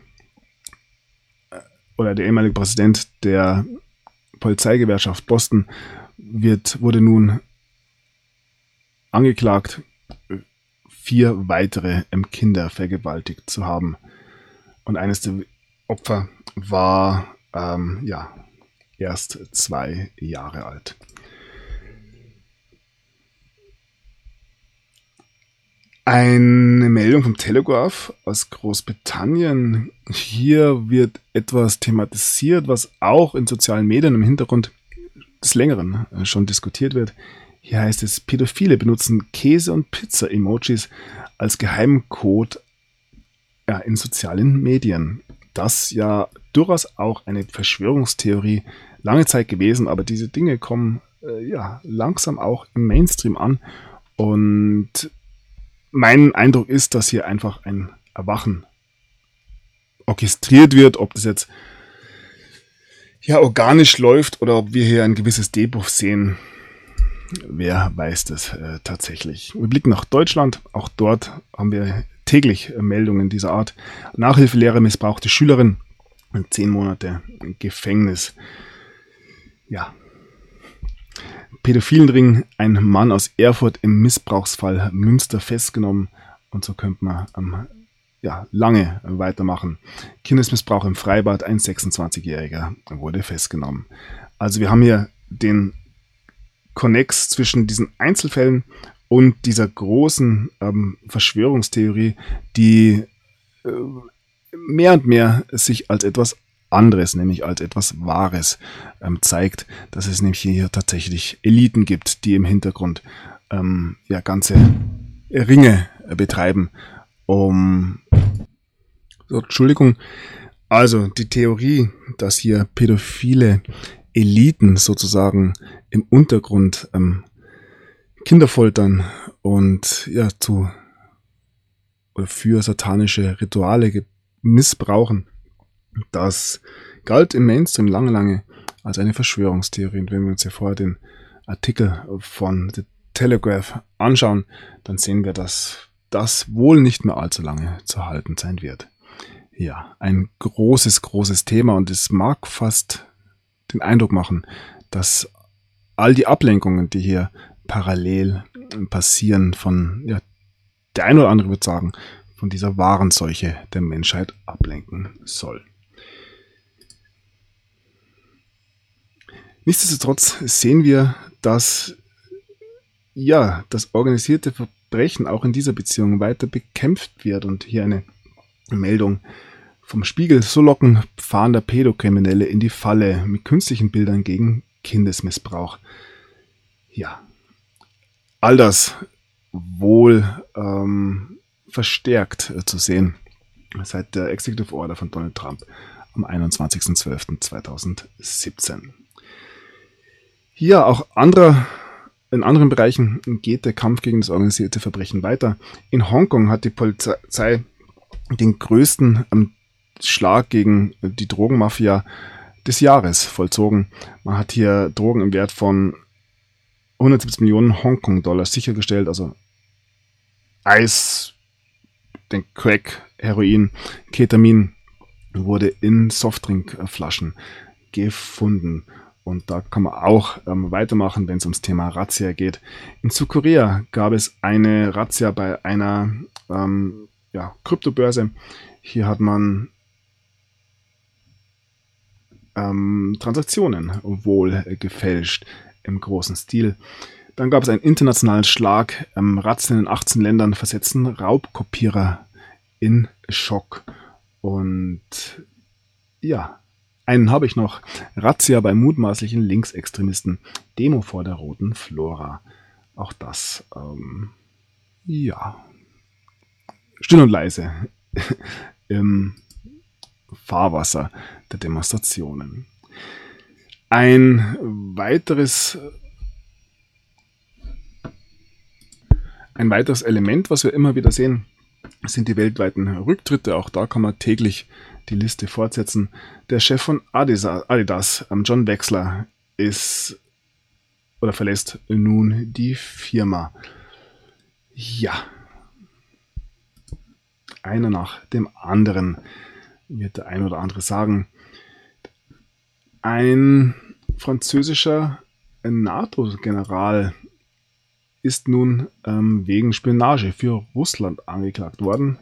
Präsident der Polizeigewerkschaft Boston wurde nun angeklagt, 4 weitere Kinder vergewaltigt zu haben. Und eines der Opfer war erst 2 Jahre alt. Eine Meldung vom Telegraph aus Großbritannien. Hier wird etwas thematisiert, was auch in sozialen Medien im Hintergrund des Längeren schon diskutiert wird. Hier heißt es, Pädophile benutzen Käse- und Pizza-Emojis als Geheimcode in sozialen Medien. Das ja durchaus auch eine Verschwörungstheorie lange Zeit gewesen, aber diese Dinge kommen langsam auch im Mainstream an. Und mein Eindruck ist, dass hier einfach ein Erwachen orchestriert wird, ob das jetzt organisch läuft oder ob wir hier ein gewisses Drehbuch sehen. Wer weiß das tatsächlich. Wir blicken nach Deutschland. Auch dort haben wir täglich Meldungen dieser Art. Nachhilfelehrer missbrauchte Schülerin, 10 Monate Gefängnis. Ja. Pädophilenring, ein Mann aus Erfurt im Missbrauchsfall Münster festgenommen. Und so könnte man lange weitermachen. Kindesmissbrauch im Freibad, ein 26-Jähriger wurde festgenommen. Also wir haben hier den Konnex zwischen diesen Einzelfällen und dieser großen Verschwörungstheorie, die mehr und mehr sich als etwas anderes, nämlich als etwas Wahres zeigt, dass es nämlich hier tatsächlich Eliten gibt, die im Hintergrund ganze Ringe betreiben, also die Theorie, dass hier pädophile Eliten sozusagen im Untergrund Kinder foltern und zu oder für satanische Rituale missbrauchen. Das galt im Mainstream lange als eine Verschwörungstheorie. Und wenn wir uns hier vorher den Artikel von The Telegraph anschauen, dann sehen wir, dass das wohl nicht mehr allzu lange zu halten sein wird. Ja, ein großes Thema, und es mag fast den Eindruck machen, dass all die Ablenkungen, die hier parallel passieren, von, ja, der eine oder andere würde sagen, von dieser wahren Seuche der Menschheit ablenken soll. Nichtsdestotrotz sehen wir, dass ja, das organisierte Verbrechen auch in dieser Beziehung weiter bekämpft wird, und hier eine Meldung vom Spiegel: So locken fahrender Pädokriminelle in die Falle mit künstlichen Bildern gegen Kindesmissbrauch. Ja, all das wohl verstärkt zu sehen seit der Executive Order von Donald Trump am 21.12.2017. Hier auch in anderen Bereichen geht der Kampf gegen das organisierte Verbrechen weiter. In Hongkong hat die Polizei den größten Schlag gegen die Drogenmafia des Jahres vollzogen. Man hat hier Drogen im Wert von 170 Millionen Hongkong-Dollar sichergestellt, also Eis, den Crack, Heroin, Ketamin wurde in Softtrinkflaschen gefunden. Und da kann man auch weitermachen, wenn es ums Thema Razzia geht. In Südkorea gab es eine Razzia bei einer Kryptobörse. Hier hat man Transaktionen wohl gefälscht im großen Stil. Dann gab es einen internationalen Schlag. Razzien in 18 Ländern versetzen Raubkopierer in Schock. Und ja, einen habe ich noch. Razzia bei mutmaßlichen Linksextremisten. Demo vor der Roten Flora. Auch das, still und leise im Fahrwasser der Demonstrationen. Ein weiteres Element, was wir immer wieder sehen, sind die weltweiten Rücktritte. Auch da kann man täglich die Liste fortsetzen. Der Chef von Adidas, John Wechsler, verlässt nun die Firma. Ja, einer nach dem anderen, wird der ein oder andere sagen. Ein französischer NATO-General ist nun wegen Spionage für Russland angeklagt worden.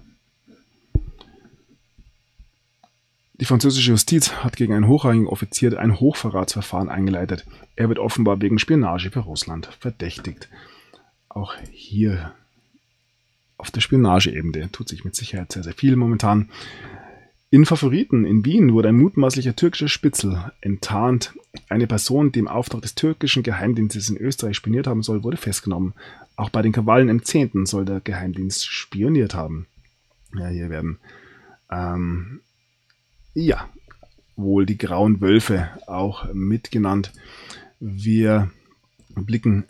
Die französische Justiz hat gegen einen hochrangigen Offizier ein Hochverratsverfahren eingeleitet. Er wird offenbar wegen Spionage für Russland verdächtigt. Auch hier auf der Spionageebene tut sich mit Sicherheit sehr, sehr viel momentan. In Favoriten in Wien wurde ein mutmaßlicher türkischer Spitzel enttarnt. Eine Person, die im Auftrag des türkischen Geheimdienstes in Österreich spioniert haben soll, wurde festgenommen. Auch bei den Krawallen im 10. soll der Geheimdienst spioniert haben. Ja, hier werden wohl die Grauen Wölfe auch mitgenannt. Wir blicken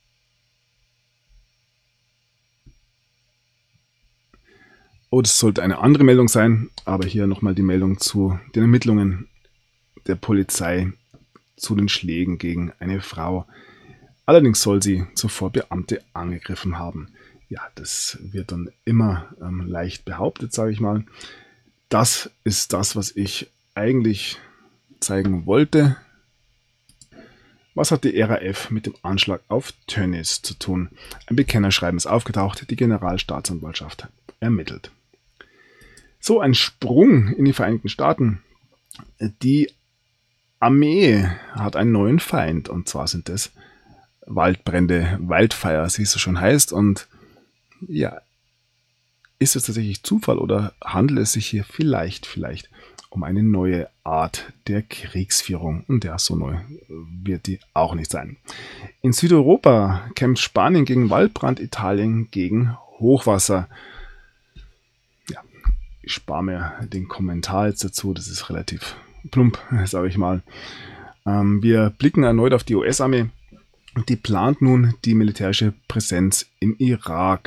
das sollte eine andere Meldung sein, aber hier nochmal die Meldung zu den Ermittlungen der Polizei zu den Schlägen gegen eine Frau. Allerdings soll sie zuvor Beamte angegriffen haben. Ja, das wird dann immer leicht behauptet, sage ich mal. Das ist das, was ich eigentlich zeigen wollte. Was hat die RAF mit dem Anschlag auf Tönnies zu tun? Ein Bekennerschreiben ist aufgetaucht, die Generalstaatsanwaltschaft ermittelt. So ein Sprung in die Vereinigten Staaten. Die Armee hat einen neuen Feind, und zwar sind es Waldbrände, Wildfires, wie es so schon heißt. Und ja, ist es tatsächlich Zufall oder handelt es sich hier vielleicht um eine neue Art der Kriegsführung? Und ja, so neu wird die auch nicht sein. In Südeuropa kämpft Spanien gegen Waldbrand, Italien gegen Hochwasser. Ja, ich spare mir den Kommentar jetzt dazu, das ist relativ plump, sage ich mal. Wir blicken erneut auf die US-Armee. Die plant nun die militärische Präsenz im Irak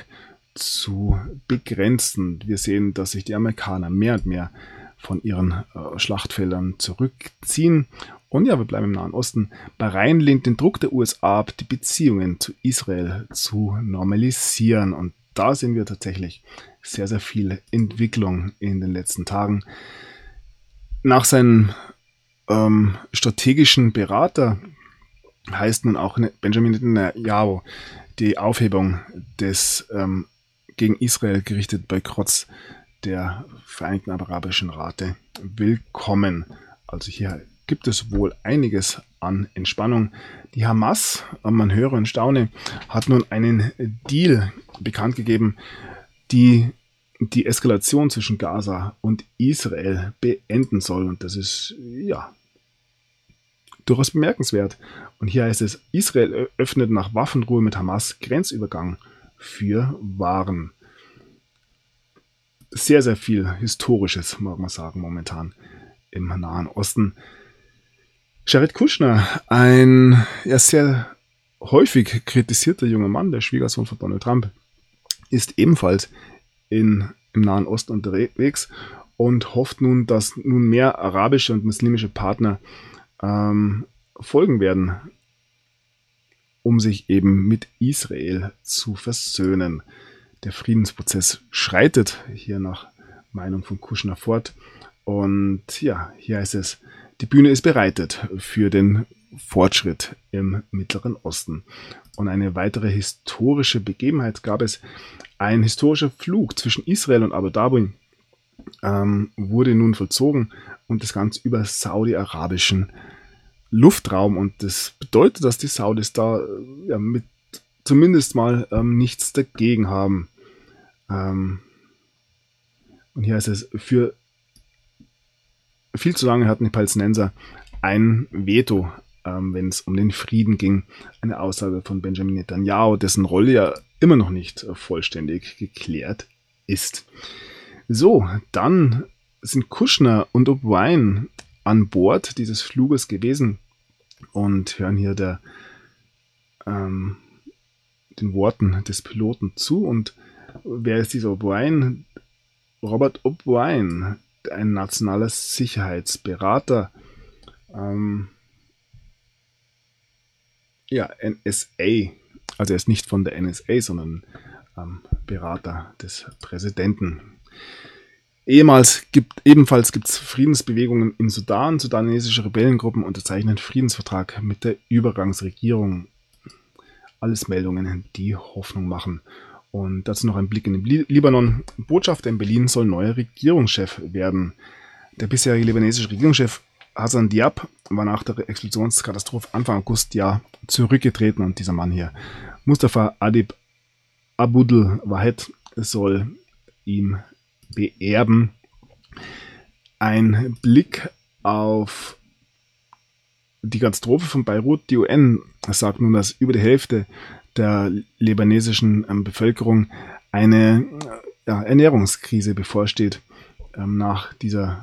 zu begrenzen. Wir sehen, dass sich die Amerikaner mehr und mehr von ihren Schlachtfeldern zurückziehen. Und ja, wir bleiben im Nahen Osten. Bahrain lehnt den Druck der USA ab, die Beziehungen zu Israel zu normalisieren. Und da sehen wir tatsächlich sehr, sehr viel Entwicklung in den letzten Tagen. Nach seinem strategischen Berater heißt nun auch Benjamin Netanyahu die Aufhebung des gegen Israel gerichteten Boykotts der Vereinigten Arabischen Rate willkommen. Also hier gibt es wohl einiges an Entspannung. Die Hamas, man höre und staune, hat nun einen Deal bekannt gegeben, die die Eskalation zwischen Gaza und Israel beenden soll. Und das ist ja durchaus bemerkenswert. Und hier heißt es, Israel öffnet nach Waffenruhe mit Hamas Grenzübergang für Waren. Sehr, sehr viel Historisches, mag man sagen, momentan im Nahen Osten. Jared Kushner, ein sehr häufig kritisierter junger Mann, der Schwiegersohn von Donald Trump, ist ebenfalls im Nahen Osten unterwegs und hofft nun, dass nun mehr arabische und muslimische Partner folgen werden, um sich eben mit Israel zu versöhnen. Der Friedensprozess schreitet hier nach Meinung von Kushner fort. Und ja, hier heißt es, die Bühne ist bereitet für den Fortschritt im Mittleren Osten. Und eine weitere historische Begebenheit gab es. Ein historischer Flug zwischen Israel und Abu Dhabi wurde nun vollzogen und das Ganze über saudi-arabischen Luftraum. Und das bedeutet, dass die Saudis da mit zumindest mal nichts dagegen haben. Und hier heißt es, für viel zu lange hatten die Palästinenser ein Veto, wenn es um den Frieden ging. Eine Aussage von Benjamin Netanyahu, dessen Rolle ja immer noch nicht vollständig geklärt ist. So, dann sind Kushner und O'Brien an Bord dieses Fluges gewesen und hören hier den Worten des Piloten zu. Und wer ist dieser O'Brien? Robert O'Brien, ein nationaler Sicherheitsberater, NSA, also er ist nicht von der NSA, sondern Berater des Präsidenten. Ebenfalls gibt es Friedensbewegungen im Sudan. Sudanesische Rebellengruppen unterzeichnen Friedensvertrag mit der Übergangsregierung. Alles Meldungen, die Hoffnung machen. Und dazu noch ein Blick in den Libanon. Botschafter in Berlin soll neuer Regierungschef werden. Der bisherige libanesische Regierungschef Hassan Diab war nach der Explosionskatastrophe Anfang August zurückgetreten. Und dieser Mann hier, Mustafa Adib Abdul Wahed, soll ihm beerben. Ein Blick auf die Katastrophe von Beirut. Die UN sagt nun, dass über die Hälfte der libanesischen Bevölkerung eine Ernährungskrise bevorsteht nach dieser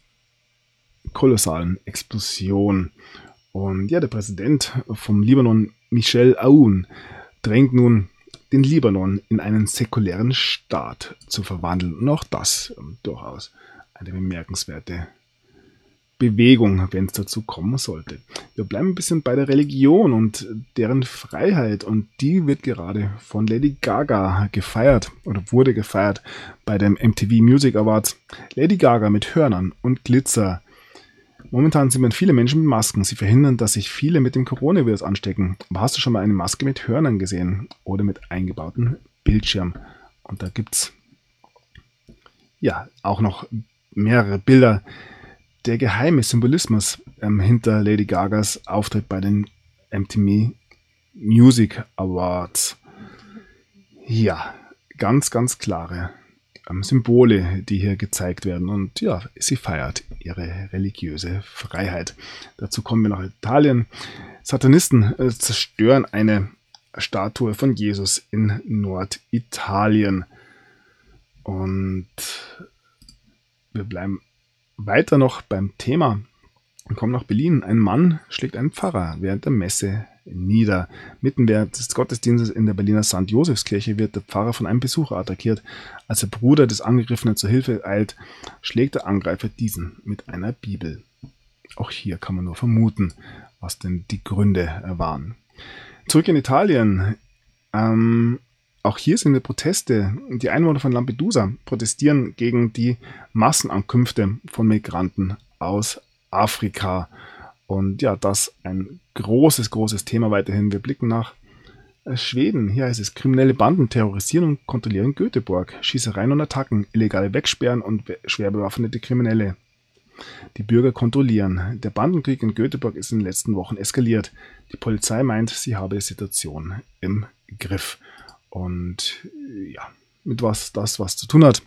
kolossalen Explosion. Und ja, der Präsident vom Libanon, Michel Aoun, drängt nun, den Libanon in einen säkulären Staat zu verwandeln. Und auch das durchaus eine bemerkenswerte Bewegung, wenn es dazu kommen sollte. Wir bleiben ein bisschen bei der Religion und deren Freiheit, und die wird gerade von Lady Gaga gefeiert oder wurde gefeiert bei dem MTV Music Awards. Lady Gaga mit Hörnern und Glitzer. Momentan sind viele Menschen mit Masken. Sie verhindern, dass sich viele mit dem Coronavirus anstecken. Aber hast du schon mal eine Maske mit Hörnern gesehen oder mit eingebautem Bildschirm? Und da gibt es ja auch noch mehrere Bilder. Der geheime Symbolismus hinter Lady Gagas Auftritt bei den MTV Music Awards. Ja, ganz, ganz klare Symbole, die hier gezeigt werden. Und ja, sie feiert ihre religiöse Freiheit. Dazu kommen wir nach Italien. Satanisten zerstören eine Statue von Jesus in Norditalien. Und wir bleiben weiter noch beim Thema und kommen nach Berlin. Ein Mann schlägt einen Pfarrer während der Messe nieder. Mitten während des Gottesdienstes in der Berliner St. Josefskirche wird der Pfarrer von einem Besucher attackiert. Als der Bruder des Angegriffenen zur Hilfe eilt, schlägt der Angreifer diesen mit einer Bibel. Auch hier kann man nur vermuten, was denn die Gründe waren. Zurück in Italien. Auch hier sind Proteste. Die Einwohner von Lampedusa protestieren gegen die Massenankünfte von Migranten aus Afrika. Und ja, das ein großes Thema weiterhin. Wir blicken nach Schweden. Hier heißt es, kriminelle Banden terrorisieren und kontrollieren Göteborg. Schießereien und Attacken, illegale Wegsperren und schwer bewaffnete Kriminelle. Die Bürger kontrollieren. Der Bandenkrieg in Göteborg ist in den letzten Wochen eskaliert. Die Polizei meint, sie habe die Situation im Griff. Und ja, mit was das was zu tun hat,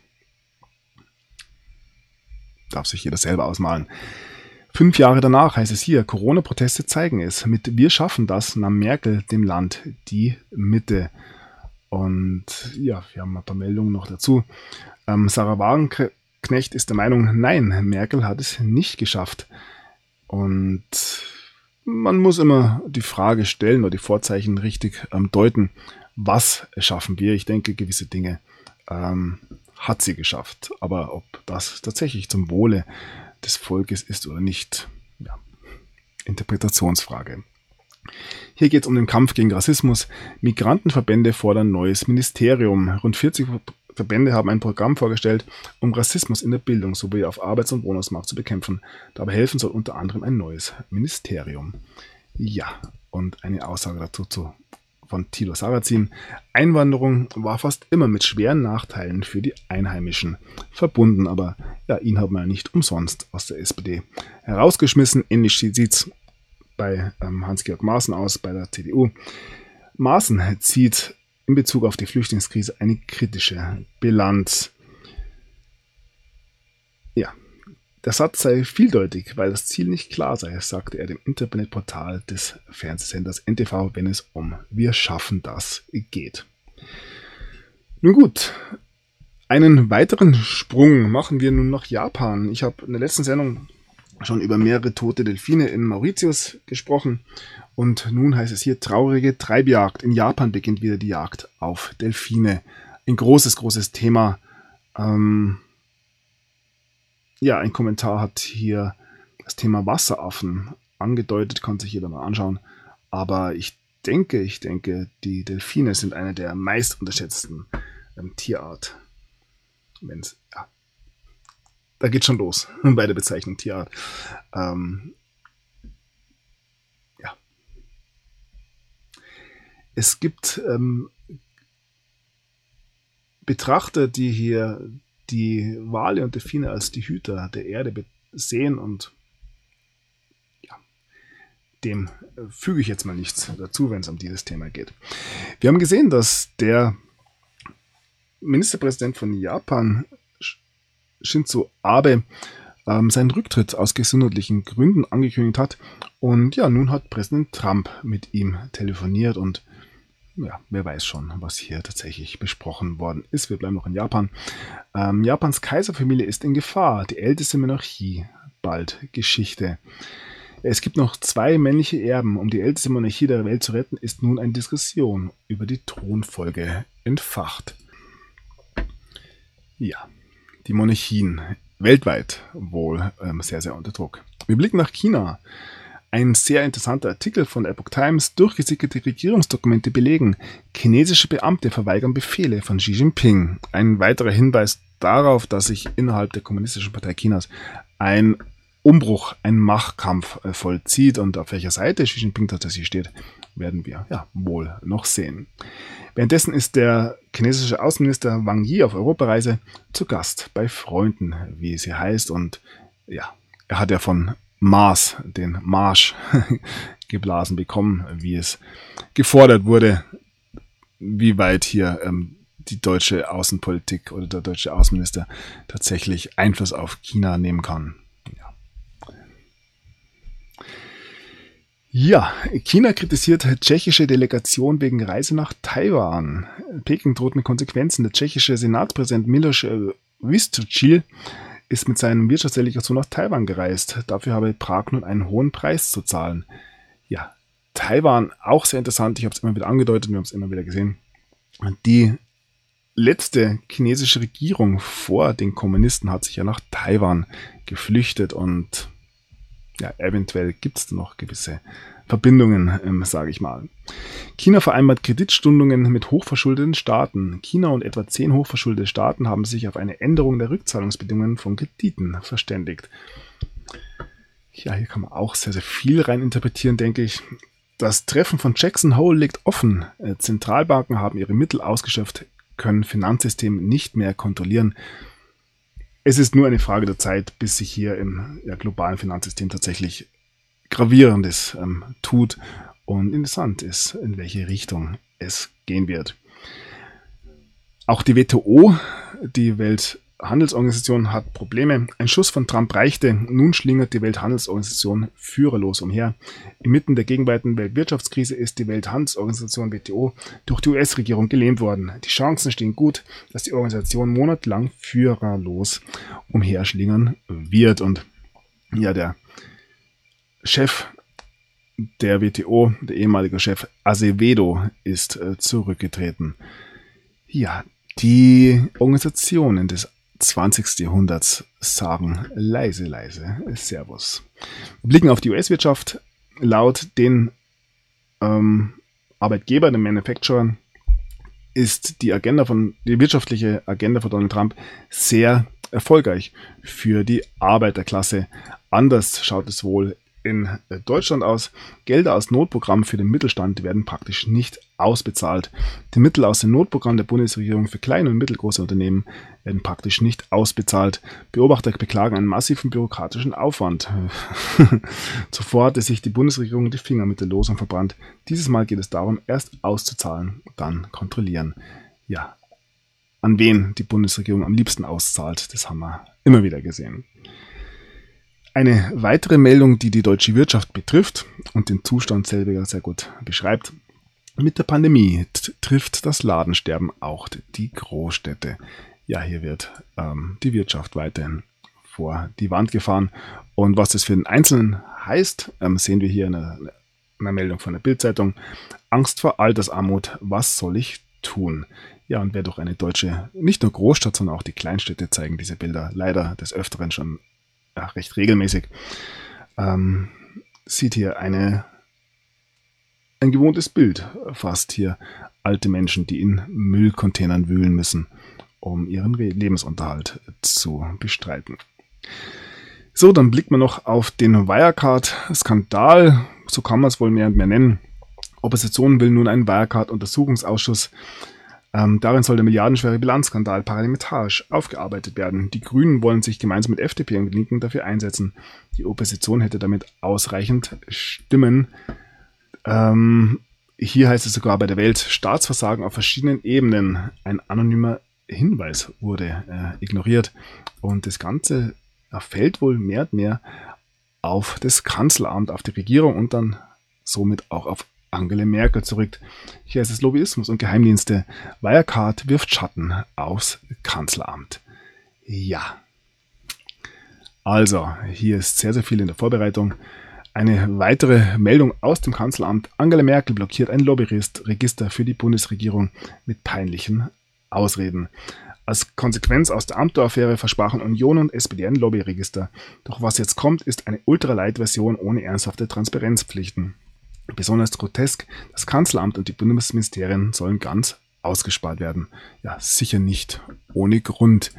darf sich jeder selber ausmalen. 5 Jahre danach heißt es hier, Corona-Proteste zeigen es. Mit Wir schaffen das nahm Merkel dem Land die Mitte. Und ja, wir haben ein paar Meldungen noch dazu. Sarah Wagenknecht ist der Meinung, nein, Merkel hat es nicht geschafft. Und man muss immer die Frage stellen oder die Vorzeichen richtig deuten. Was schaffen wir? Ich denke, gewisse Dinge hat sie geschafft. Aber ob das tatsächlich zum Wohle des Volkes ist oder nicht, ja, Interpretationsfrage. Hier geht es um den Kampf gegen Rassismus. Migrantenverbände fordern neues Ministerium. Rund 40 Verbände haben ein Programm vorgestellt, um Rassismus in der Bildung sowie auf Arbeits- und Wohnungsmarkt zu bekämpfen. Dabei helfen soll unter anderem ein neues Ministerium. Ja, und eine Aussage dazu von Thilo Sarrazin. Einwanderung war fast immer mit schweren Nachteilen für die Einheimischen verbunden, aber ja, ihn hat man ja nicht umsonst aus der SPD herausgeschmissen. Ähnlich sieht es bei Hans-Georg Maaßen aus, bei der CDU. Maaßen zieht in Bezug auf die Flüchtlingskrise eine kritische Bilanz. Ja, der Satz sei vieldeutig, weil das Ziel nicht klar sei, sagte er dem Internetportal des Fernsehsenders NTV, wenn es um Wir schaffen das geht. Nun gut, einen weiteren Sprung machen wir nun nach Japan. Ich habe in der letzten Sendung schon über mehrere tote Delfine in Mauritius gesprochen und nun heißt es hier traurige Treibjagd. In Japan beginnt wieder die Jagd auf Delfine. Ein großes Thema. Ja, ein Kommentar hat hier das Thema Wasseraffen angedeutet, kann sich jeder mal anschauen. Aber ich denke, die Delfine sind eine der meist unterschätzten Tierart. Ja, da geht schon los bei der Bezeichnung Tierart. Ja. Es gibt Betrachter, die hier die Wale und Delfine als die Hüter der Erde sehen und ja, dem füge ich jetzt mal nichts dazu, wenn es um dieses Thema geht. Wir haben gesehen, dass der Ministerpräsident von Japan, Shinzo Abe, seinen Rücktritt aus gesundheitlichen Gründen angekündigt hat und ja, nun hat Präsident Trump mit ihm telefoniert und ja, wer weiß schon, was hier tatsächlich besprochen worden ist. Wir bleiben noch in Japan. Japans Kaiserfamilie ist in Gefahr. Die älteste Monarchie, bald Geschichte. Es gibt noch 2 männliche Erben. Um die älteste Monarchie der Welt zu retten, ist nun eine Diskussion über die Thronfolge entfacht. Ja, die Monarchien weltweit wohl sehr unter Druck. Wir blicken nach China. Ein sehr interessanter Artikel von der Epoch Times. Durchgesickerte Regierungsdokumente belegen, chinesische Beamte verweigern Befehle von Xi Jinping. Ein weiterer Hinweis darauf, dass sich innerhalb der Kommunistischen Partei Chinas ein Umbruch, ein Machtkampf vollzieht und auf welcher Seite Xi Jinping tatsächlich steht, werden wir ja wohl noch sehen. Währenddessen ist der chinesische Außenminister Wang Yi auf Europareise zu Gast bei Freunden, wie sie heißt, und ja, er hat ja von Mars, den Marsch geblasen bekommen, wie es gefordert wurde, wie weit hier die deutsche Außenpolitik oder der deutsche Außenminister tatsächlich Einfluss auf China nehmen kann. Ja, China kritisiert tschechische Delegation wegen Reise nach Taiwan. Peking droht mit Konsequenzen. Der tschechische Senatspräsident Miloš Vystrčil ist mit seinem Wirtschaftsdelegation nach Taiwan gereist. Dafür habe Prag nun einen hohen Preis zu zahlen. Ja, Taiwan auch sehr interessant. Ich habe es immer wieder angedeutet, wir haben es immer wieder gesehen. Die letzte chinesische Regierung vor den Kommunisten hat sich ja nach Taiwan geflüchtet und ja, eventuell gibt es noch gewisse Verbindungen, sage ich mal. China vereinbart Kreditstundungen mit hochverschuldeten Staaten. China und etwa 10 hochverschuldete Staaten haben sich auf eine Änderung der Rückzahlungsbedingungen von Krediten verständigt. Ja, hier kann man auch sehr, sehr viel rein interpretieren, denke ich. Das Treffen von Jackson Hole liegt offen. Zentralbanken haben ihre Mittel ausgeschöpft, können Finanzsysteme nicht mehr kontrollieren. Es ist nur eine Frage der Zeit, bis sich hier im globalen Finanzsystem tatsächlich Gravierendes tut und interessant ist, in welche Richtung es gehen wird. Auch die WTO, die Welthandelsorganisation, hat Probleme. Ein Schuss von Trump reichte. Nun schlingert die Welthandelsorganisation führerlos umher. Inmitten der gegenwärtigen Weltwirtschaftskrise ist die Welthandelsorganisation WTO durch die US-Regierung gelähmt worden. Die Chancen stehen gut, dass die Organisation monatelang führerlos umherschlingern wird. Und ja, der Chef der WTO, der ehemalige Chef Azevedo, ist zurückgetreten. Ja, die Organisationen des 20. Jahrhunderts sagen leise, leise Servus. Wir blicken auf die US-Wirtschaft. Laut den Arbeitgebern, den Manufacturern, ist die wirtschaftliche Agenda von Donald Trump sehr erfolgreich für die Arbeiterklasse. Anders schaut es wohl in Deutschland aus. Gelder aus Notprogrammen für den Mittelstand werden praktisch nicht ausbezahlt. Die Mittel aus dem Notprogramm der Bundesregierung für kleine und mittelgroße Unternehmen werden praktisch nicht ausbezahlt. Beobachter beklagen einen massiven bürokratischen Aufwand. Zuvor hatte sich die Bundesregierung die Finger mit der Losung verbrannt. Dieses Mal geht es darum, erst auszuzahlen, dann kontrollieren. Ja, an wen die Bundesregierung am liebsten auszahlt, das haben wir immer wieder gesehen. Eine weitere Meldung, die die deutsche Wirtschaft betrifft und den Zustand selber sehr gut beschreibt. Mit der Pandemie trifft das Ladensterben auch die Großstädte. Ja, hier wird die Wirtschaft weiterhin vor die Wand gefahren. Und was das für den Einzelnen heißt, sehen wir hier in einer Meldung von der Bild-Zeitung. Angst vor Altersarmut, was soll ich tun? Ja, und wer durch eine deutsche, nicht nur Großstadt, sondern auch die Kleinstädte zeigen diese Bilder leider des Öfteren schon recht regelmäßig, sieht hier ein gewohntes Bild, fast hier alte Menschen, die in Müllcontainern wühlen müssen, um ihren Lebensunterhalt zu bestreiten. So, dann blickt man noch auf den Wirecard-Skandal, so kann man es wohl mehr und mehr nennen. Opposition will nun einen Wirecard-Untersuchungsausschuss. Darin soll der milliardenschwere Bilanzskandal parlamentarisch aufgearbeitet werden. Die Grünen wollen sich gemeinsam mit FDP und Linken dafür einsetzen. Die Opposition hätte damit ausreichend Stimmen. Hier heißt es sogar bei der Welt Staatsversagen auf verschiedenen Ebenen. Ein anonymer Hinweis wurde ignoriert. Und das Ganze fällt wohl mehr und mehr auf das Kanzleramt, auf die Regierung und dann somit auch auf Angela Merkel zurück. Hier ist es Lobbyismus und Geheimdienste. Wirecard wirft Schatten aufs Kanzleramt. Ja. Also, hier ist sehr, sehr viel in der Vorbereitung. Eine weitere Meldung aus dem Kanzleramt. Angela Merkel blockiert ein Lobbyregister für die Bundesregierung mit peinlichen Ausreden. Als Konsequenz aus der Amthor-Affäre versprachen Union und SPD ein Lobbyregister. Doch was jetzt kommt, ist eine Ultralight-Version ohne ernsthafte Transparenzpflichten. Besonders grotesk, das Kanzleramt und die Bundesministerien sollen ganz ausgespart werden. Ja, sicher nicht ohne Grund.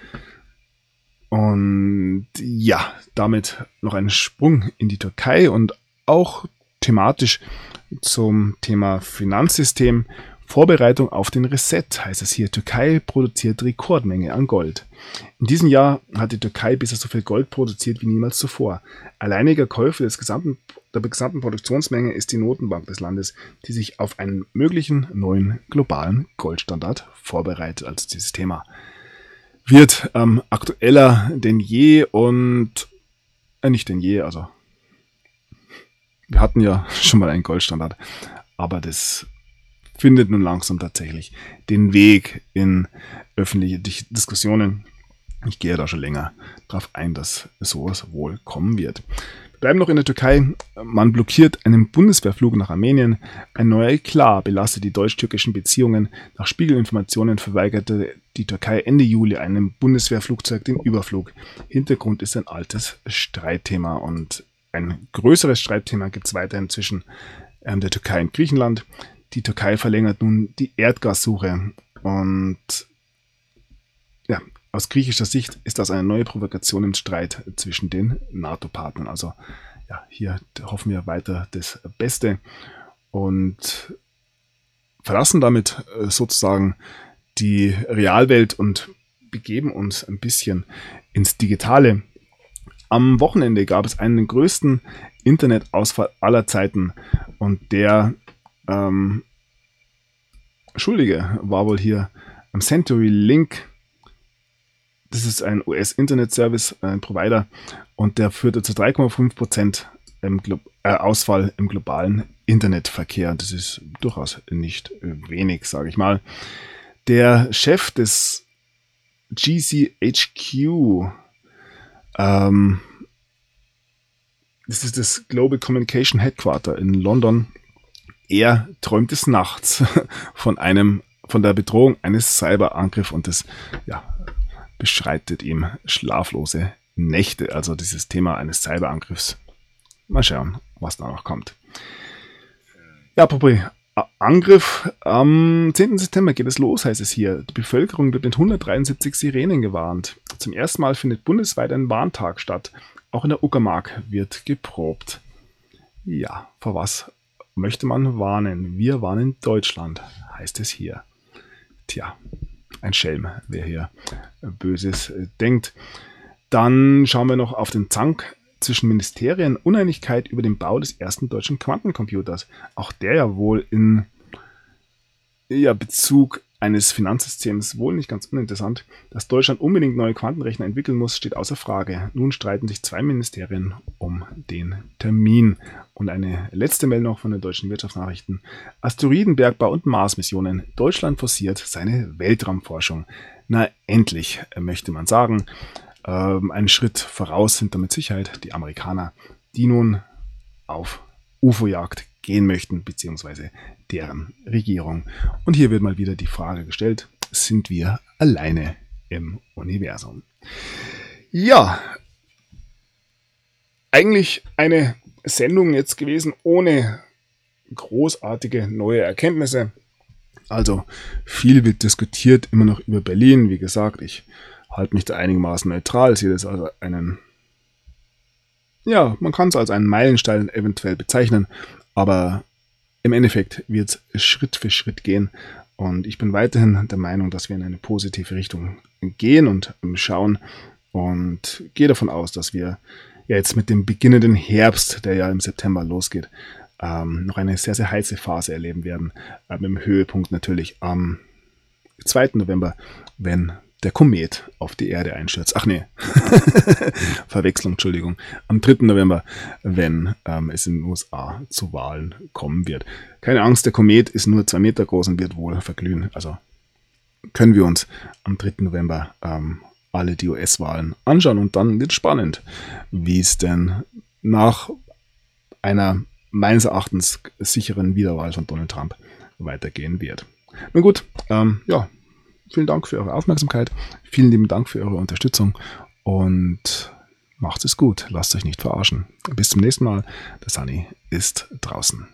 Und ja, damit noch ein Sprung in die Türkei und auch thematisch zum Thema Finanzsystem. Vorbereitung auf den Reset heißt es hier. Türkei produziert Rekordmenge an Gold. In diesem Jahr hat die Türkei bisher so viel Gold produziert wie niemals zuvor. Alleiniger Käufer der gesamten Produktionsmenge ist die Notenbank des Landes, die sich auf einen möglichen neuen globalen Goldstandard vorbereitet. Also dieses Thema wird aktueller denn je und nicht denn je, also wir hatten ja schon mal einen Goldstandard, aber das findet nun langsam tatsächlich den Weg in öffentliche Diskussionen. Ich gehe da schon länger darauf ein, dass sowas wohl kommen wird. Wir bleiben noch in der Türkei. Man blockiert einen Bundeswehrflug nach Armenien. Ein neuer Eklat belastet die deutsch-türkischen Beziehungen. Nach Spiegelinformationen verweigerte die Türkei Ende Juli einem Bundeswehrflugzeug den Überflug. Hintergrund ist ein altes Streitthema und ein größeres Streitthema gibt es weiterhin zwischen der Türkei und Griechenland. Die Türkei verlängert nun die Erdgassuche und ja, aus griechischer Sicht ist das eine neue Provokation im Streit zwischen den NATO-Partnern. Also ja, hier hoffen wir weiter das Beste und verlassen damit sozusagen die Realwelt und begeben uns ein bisschen ins Digitale. Am Wochenende gab es einen größten Internetausfall aller Zeiten und der Schuldige war wohl hier am CenturyLink. Das ist ein US-Internet-Service, ein Provider, und der führte zu 3,5% Ausfall im globalen Internetverkehr. Das ist durchaus nicht wenig, sage ich mal. Der Chef des GCHQ, das ist das Global Communication Headquarter in London, er träumt des Nachts von der Bedrohung eines Cyberangriffs und das beschreitet ihm schlaflose Nächte. Also dieses Thema eines Cyberangriffs. Mal schauen, was da noch kommt. Ja, apropos Angriff. Am 10. September geht es los, heißt es hier. Die Bevölkerung wird mit 173 Sirenen gewarnt. Zum ersten Mal findet bundesweit ein Warntag statt. Auch in der Uckermark wird geprobt. Ja, vor was möchte man warnen? Wir warnen Deutschland, heißt es hier. Tja, ein Schelm, wer hier Böses denkt. Dann schauen wir noch auf den Zank zwischen Ministerien. Uneinigkeit über den Bau des ersten deutschen Quantencomputers. Auch der ja wohl in Bezug eines Finanzsystems wohl nicht ganz uninteressant. Dass Deutschland unbedingt neue Quantenrechner entwickeln muss, steht außer Frage. Nun streiten sich 2 Ministerien um den Termin. Und eine letzte Meldung noch von den deutschen Wirtschaftsnachrichten. Asteroidenbergbau und Mars-Missionen. Deutschland forciert seine Weltraumforschung. Na, endlich, möchte man sagen. Einen Schritt voraus sind da mit Sicherheit die Amerikaner, die nun auf UFO-Jagd gehen möchten, beziehungsweise deren Regierung. Und hier wird mal wieder die Frage gestellt, sind wir alleine im Universum? Ja, eigentlich eine Sendung jetzt gewesen ohne großartige neue Erkenntnisse. Also viel wird diskutiert, immer noch über Berlin. Wie gesagt, ich halte mich da einigermaßen neutral. Ich sehe das als man kann es als einen Meilenstein eventuell bezeichnen, aber im Endeffekt wird es Schritt für Schritt gehen und ich bin weiterhin der Meinung, dass wir in eine positive Richtung gehen und schauen und gehe davon aus, dass wir jetzt mit dem beginnenden Herbst, der ja im September losgeht, noch eine sehr, sehr heiße Phase erleben werden, mit dem Höhepunkt natürlich am 2. November, wenn der Komet auf die Erde einstürzt. Ach nee, Verwechslung, Entschuldigung. Am 3. November, wenn es in den USA zu Wahlen kommen wird. Keine Angst, der Komet ist nur 2 Meter groß und wird wohl verglühen. Also können wir uns am 3. November alle die US-Wahlen anschauen und dann wird spannend, wie es denn nach einer meines Erachtens sicheren Wiederwahl von Donald Trump weitergehen wird. Nun gut, vielen Dank für eure Aufmerksamkeit. Vielen lieben Dank für eure Unterstützung und macht es gut. Lasst euch nicht verarschen. Bis zum nächsten Mal. Der Sunny ist draußen.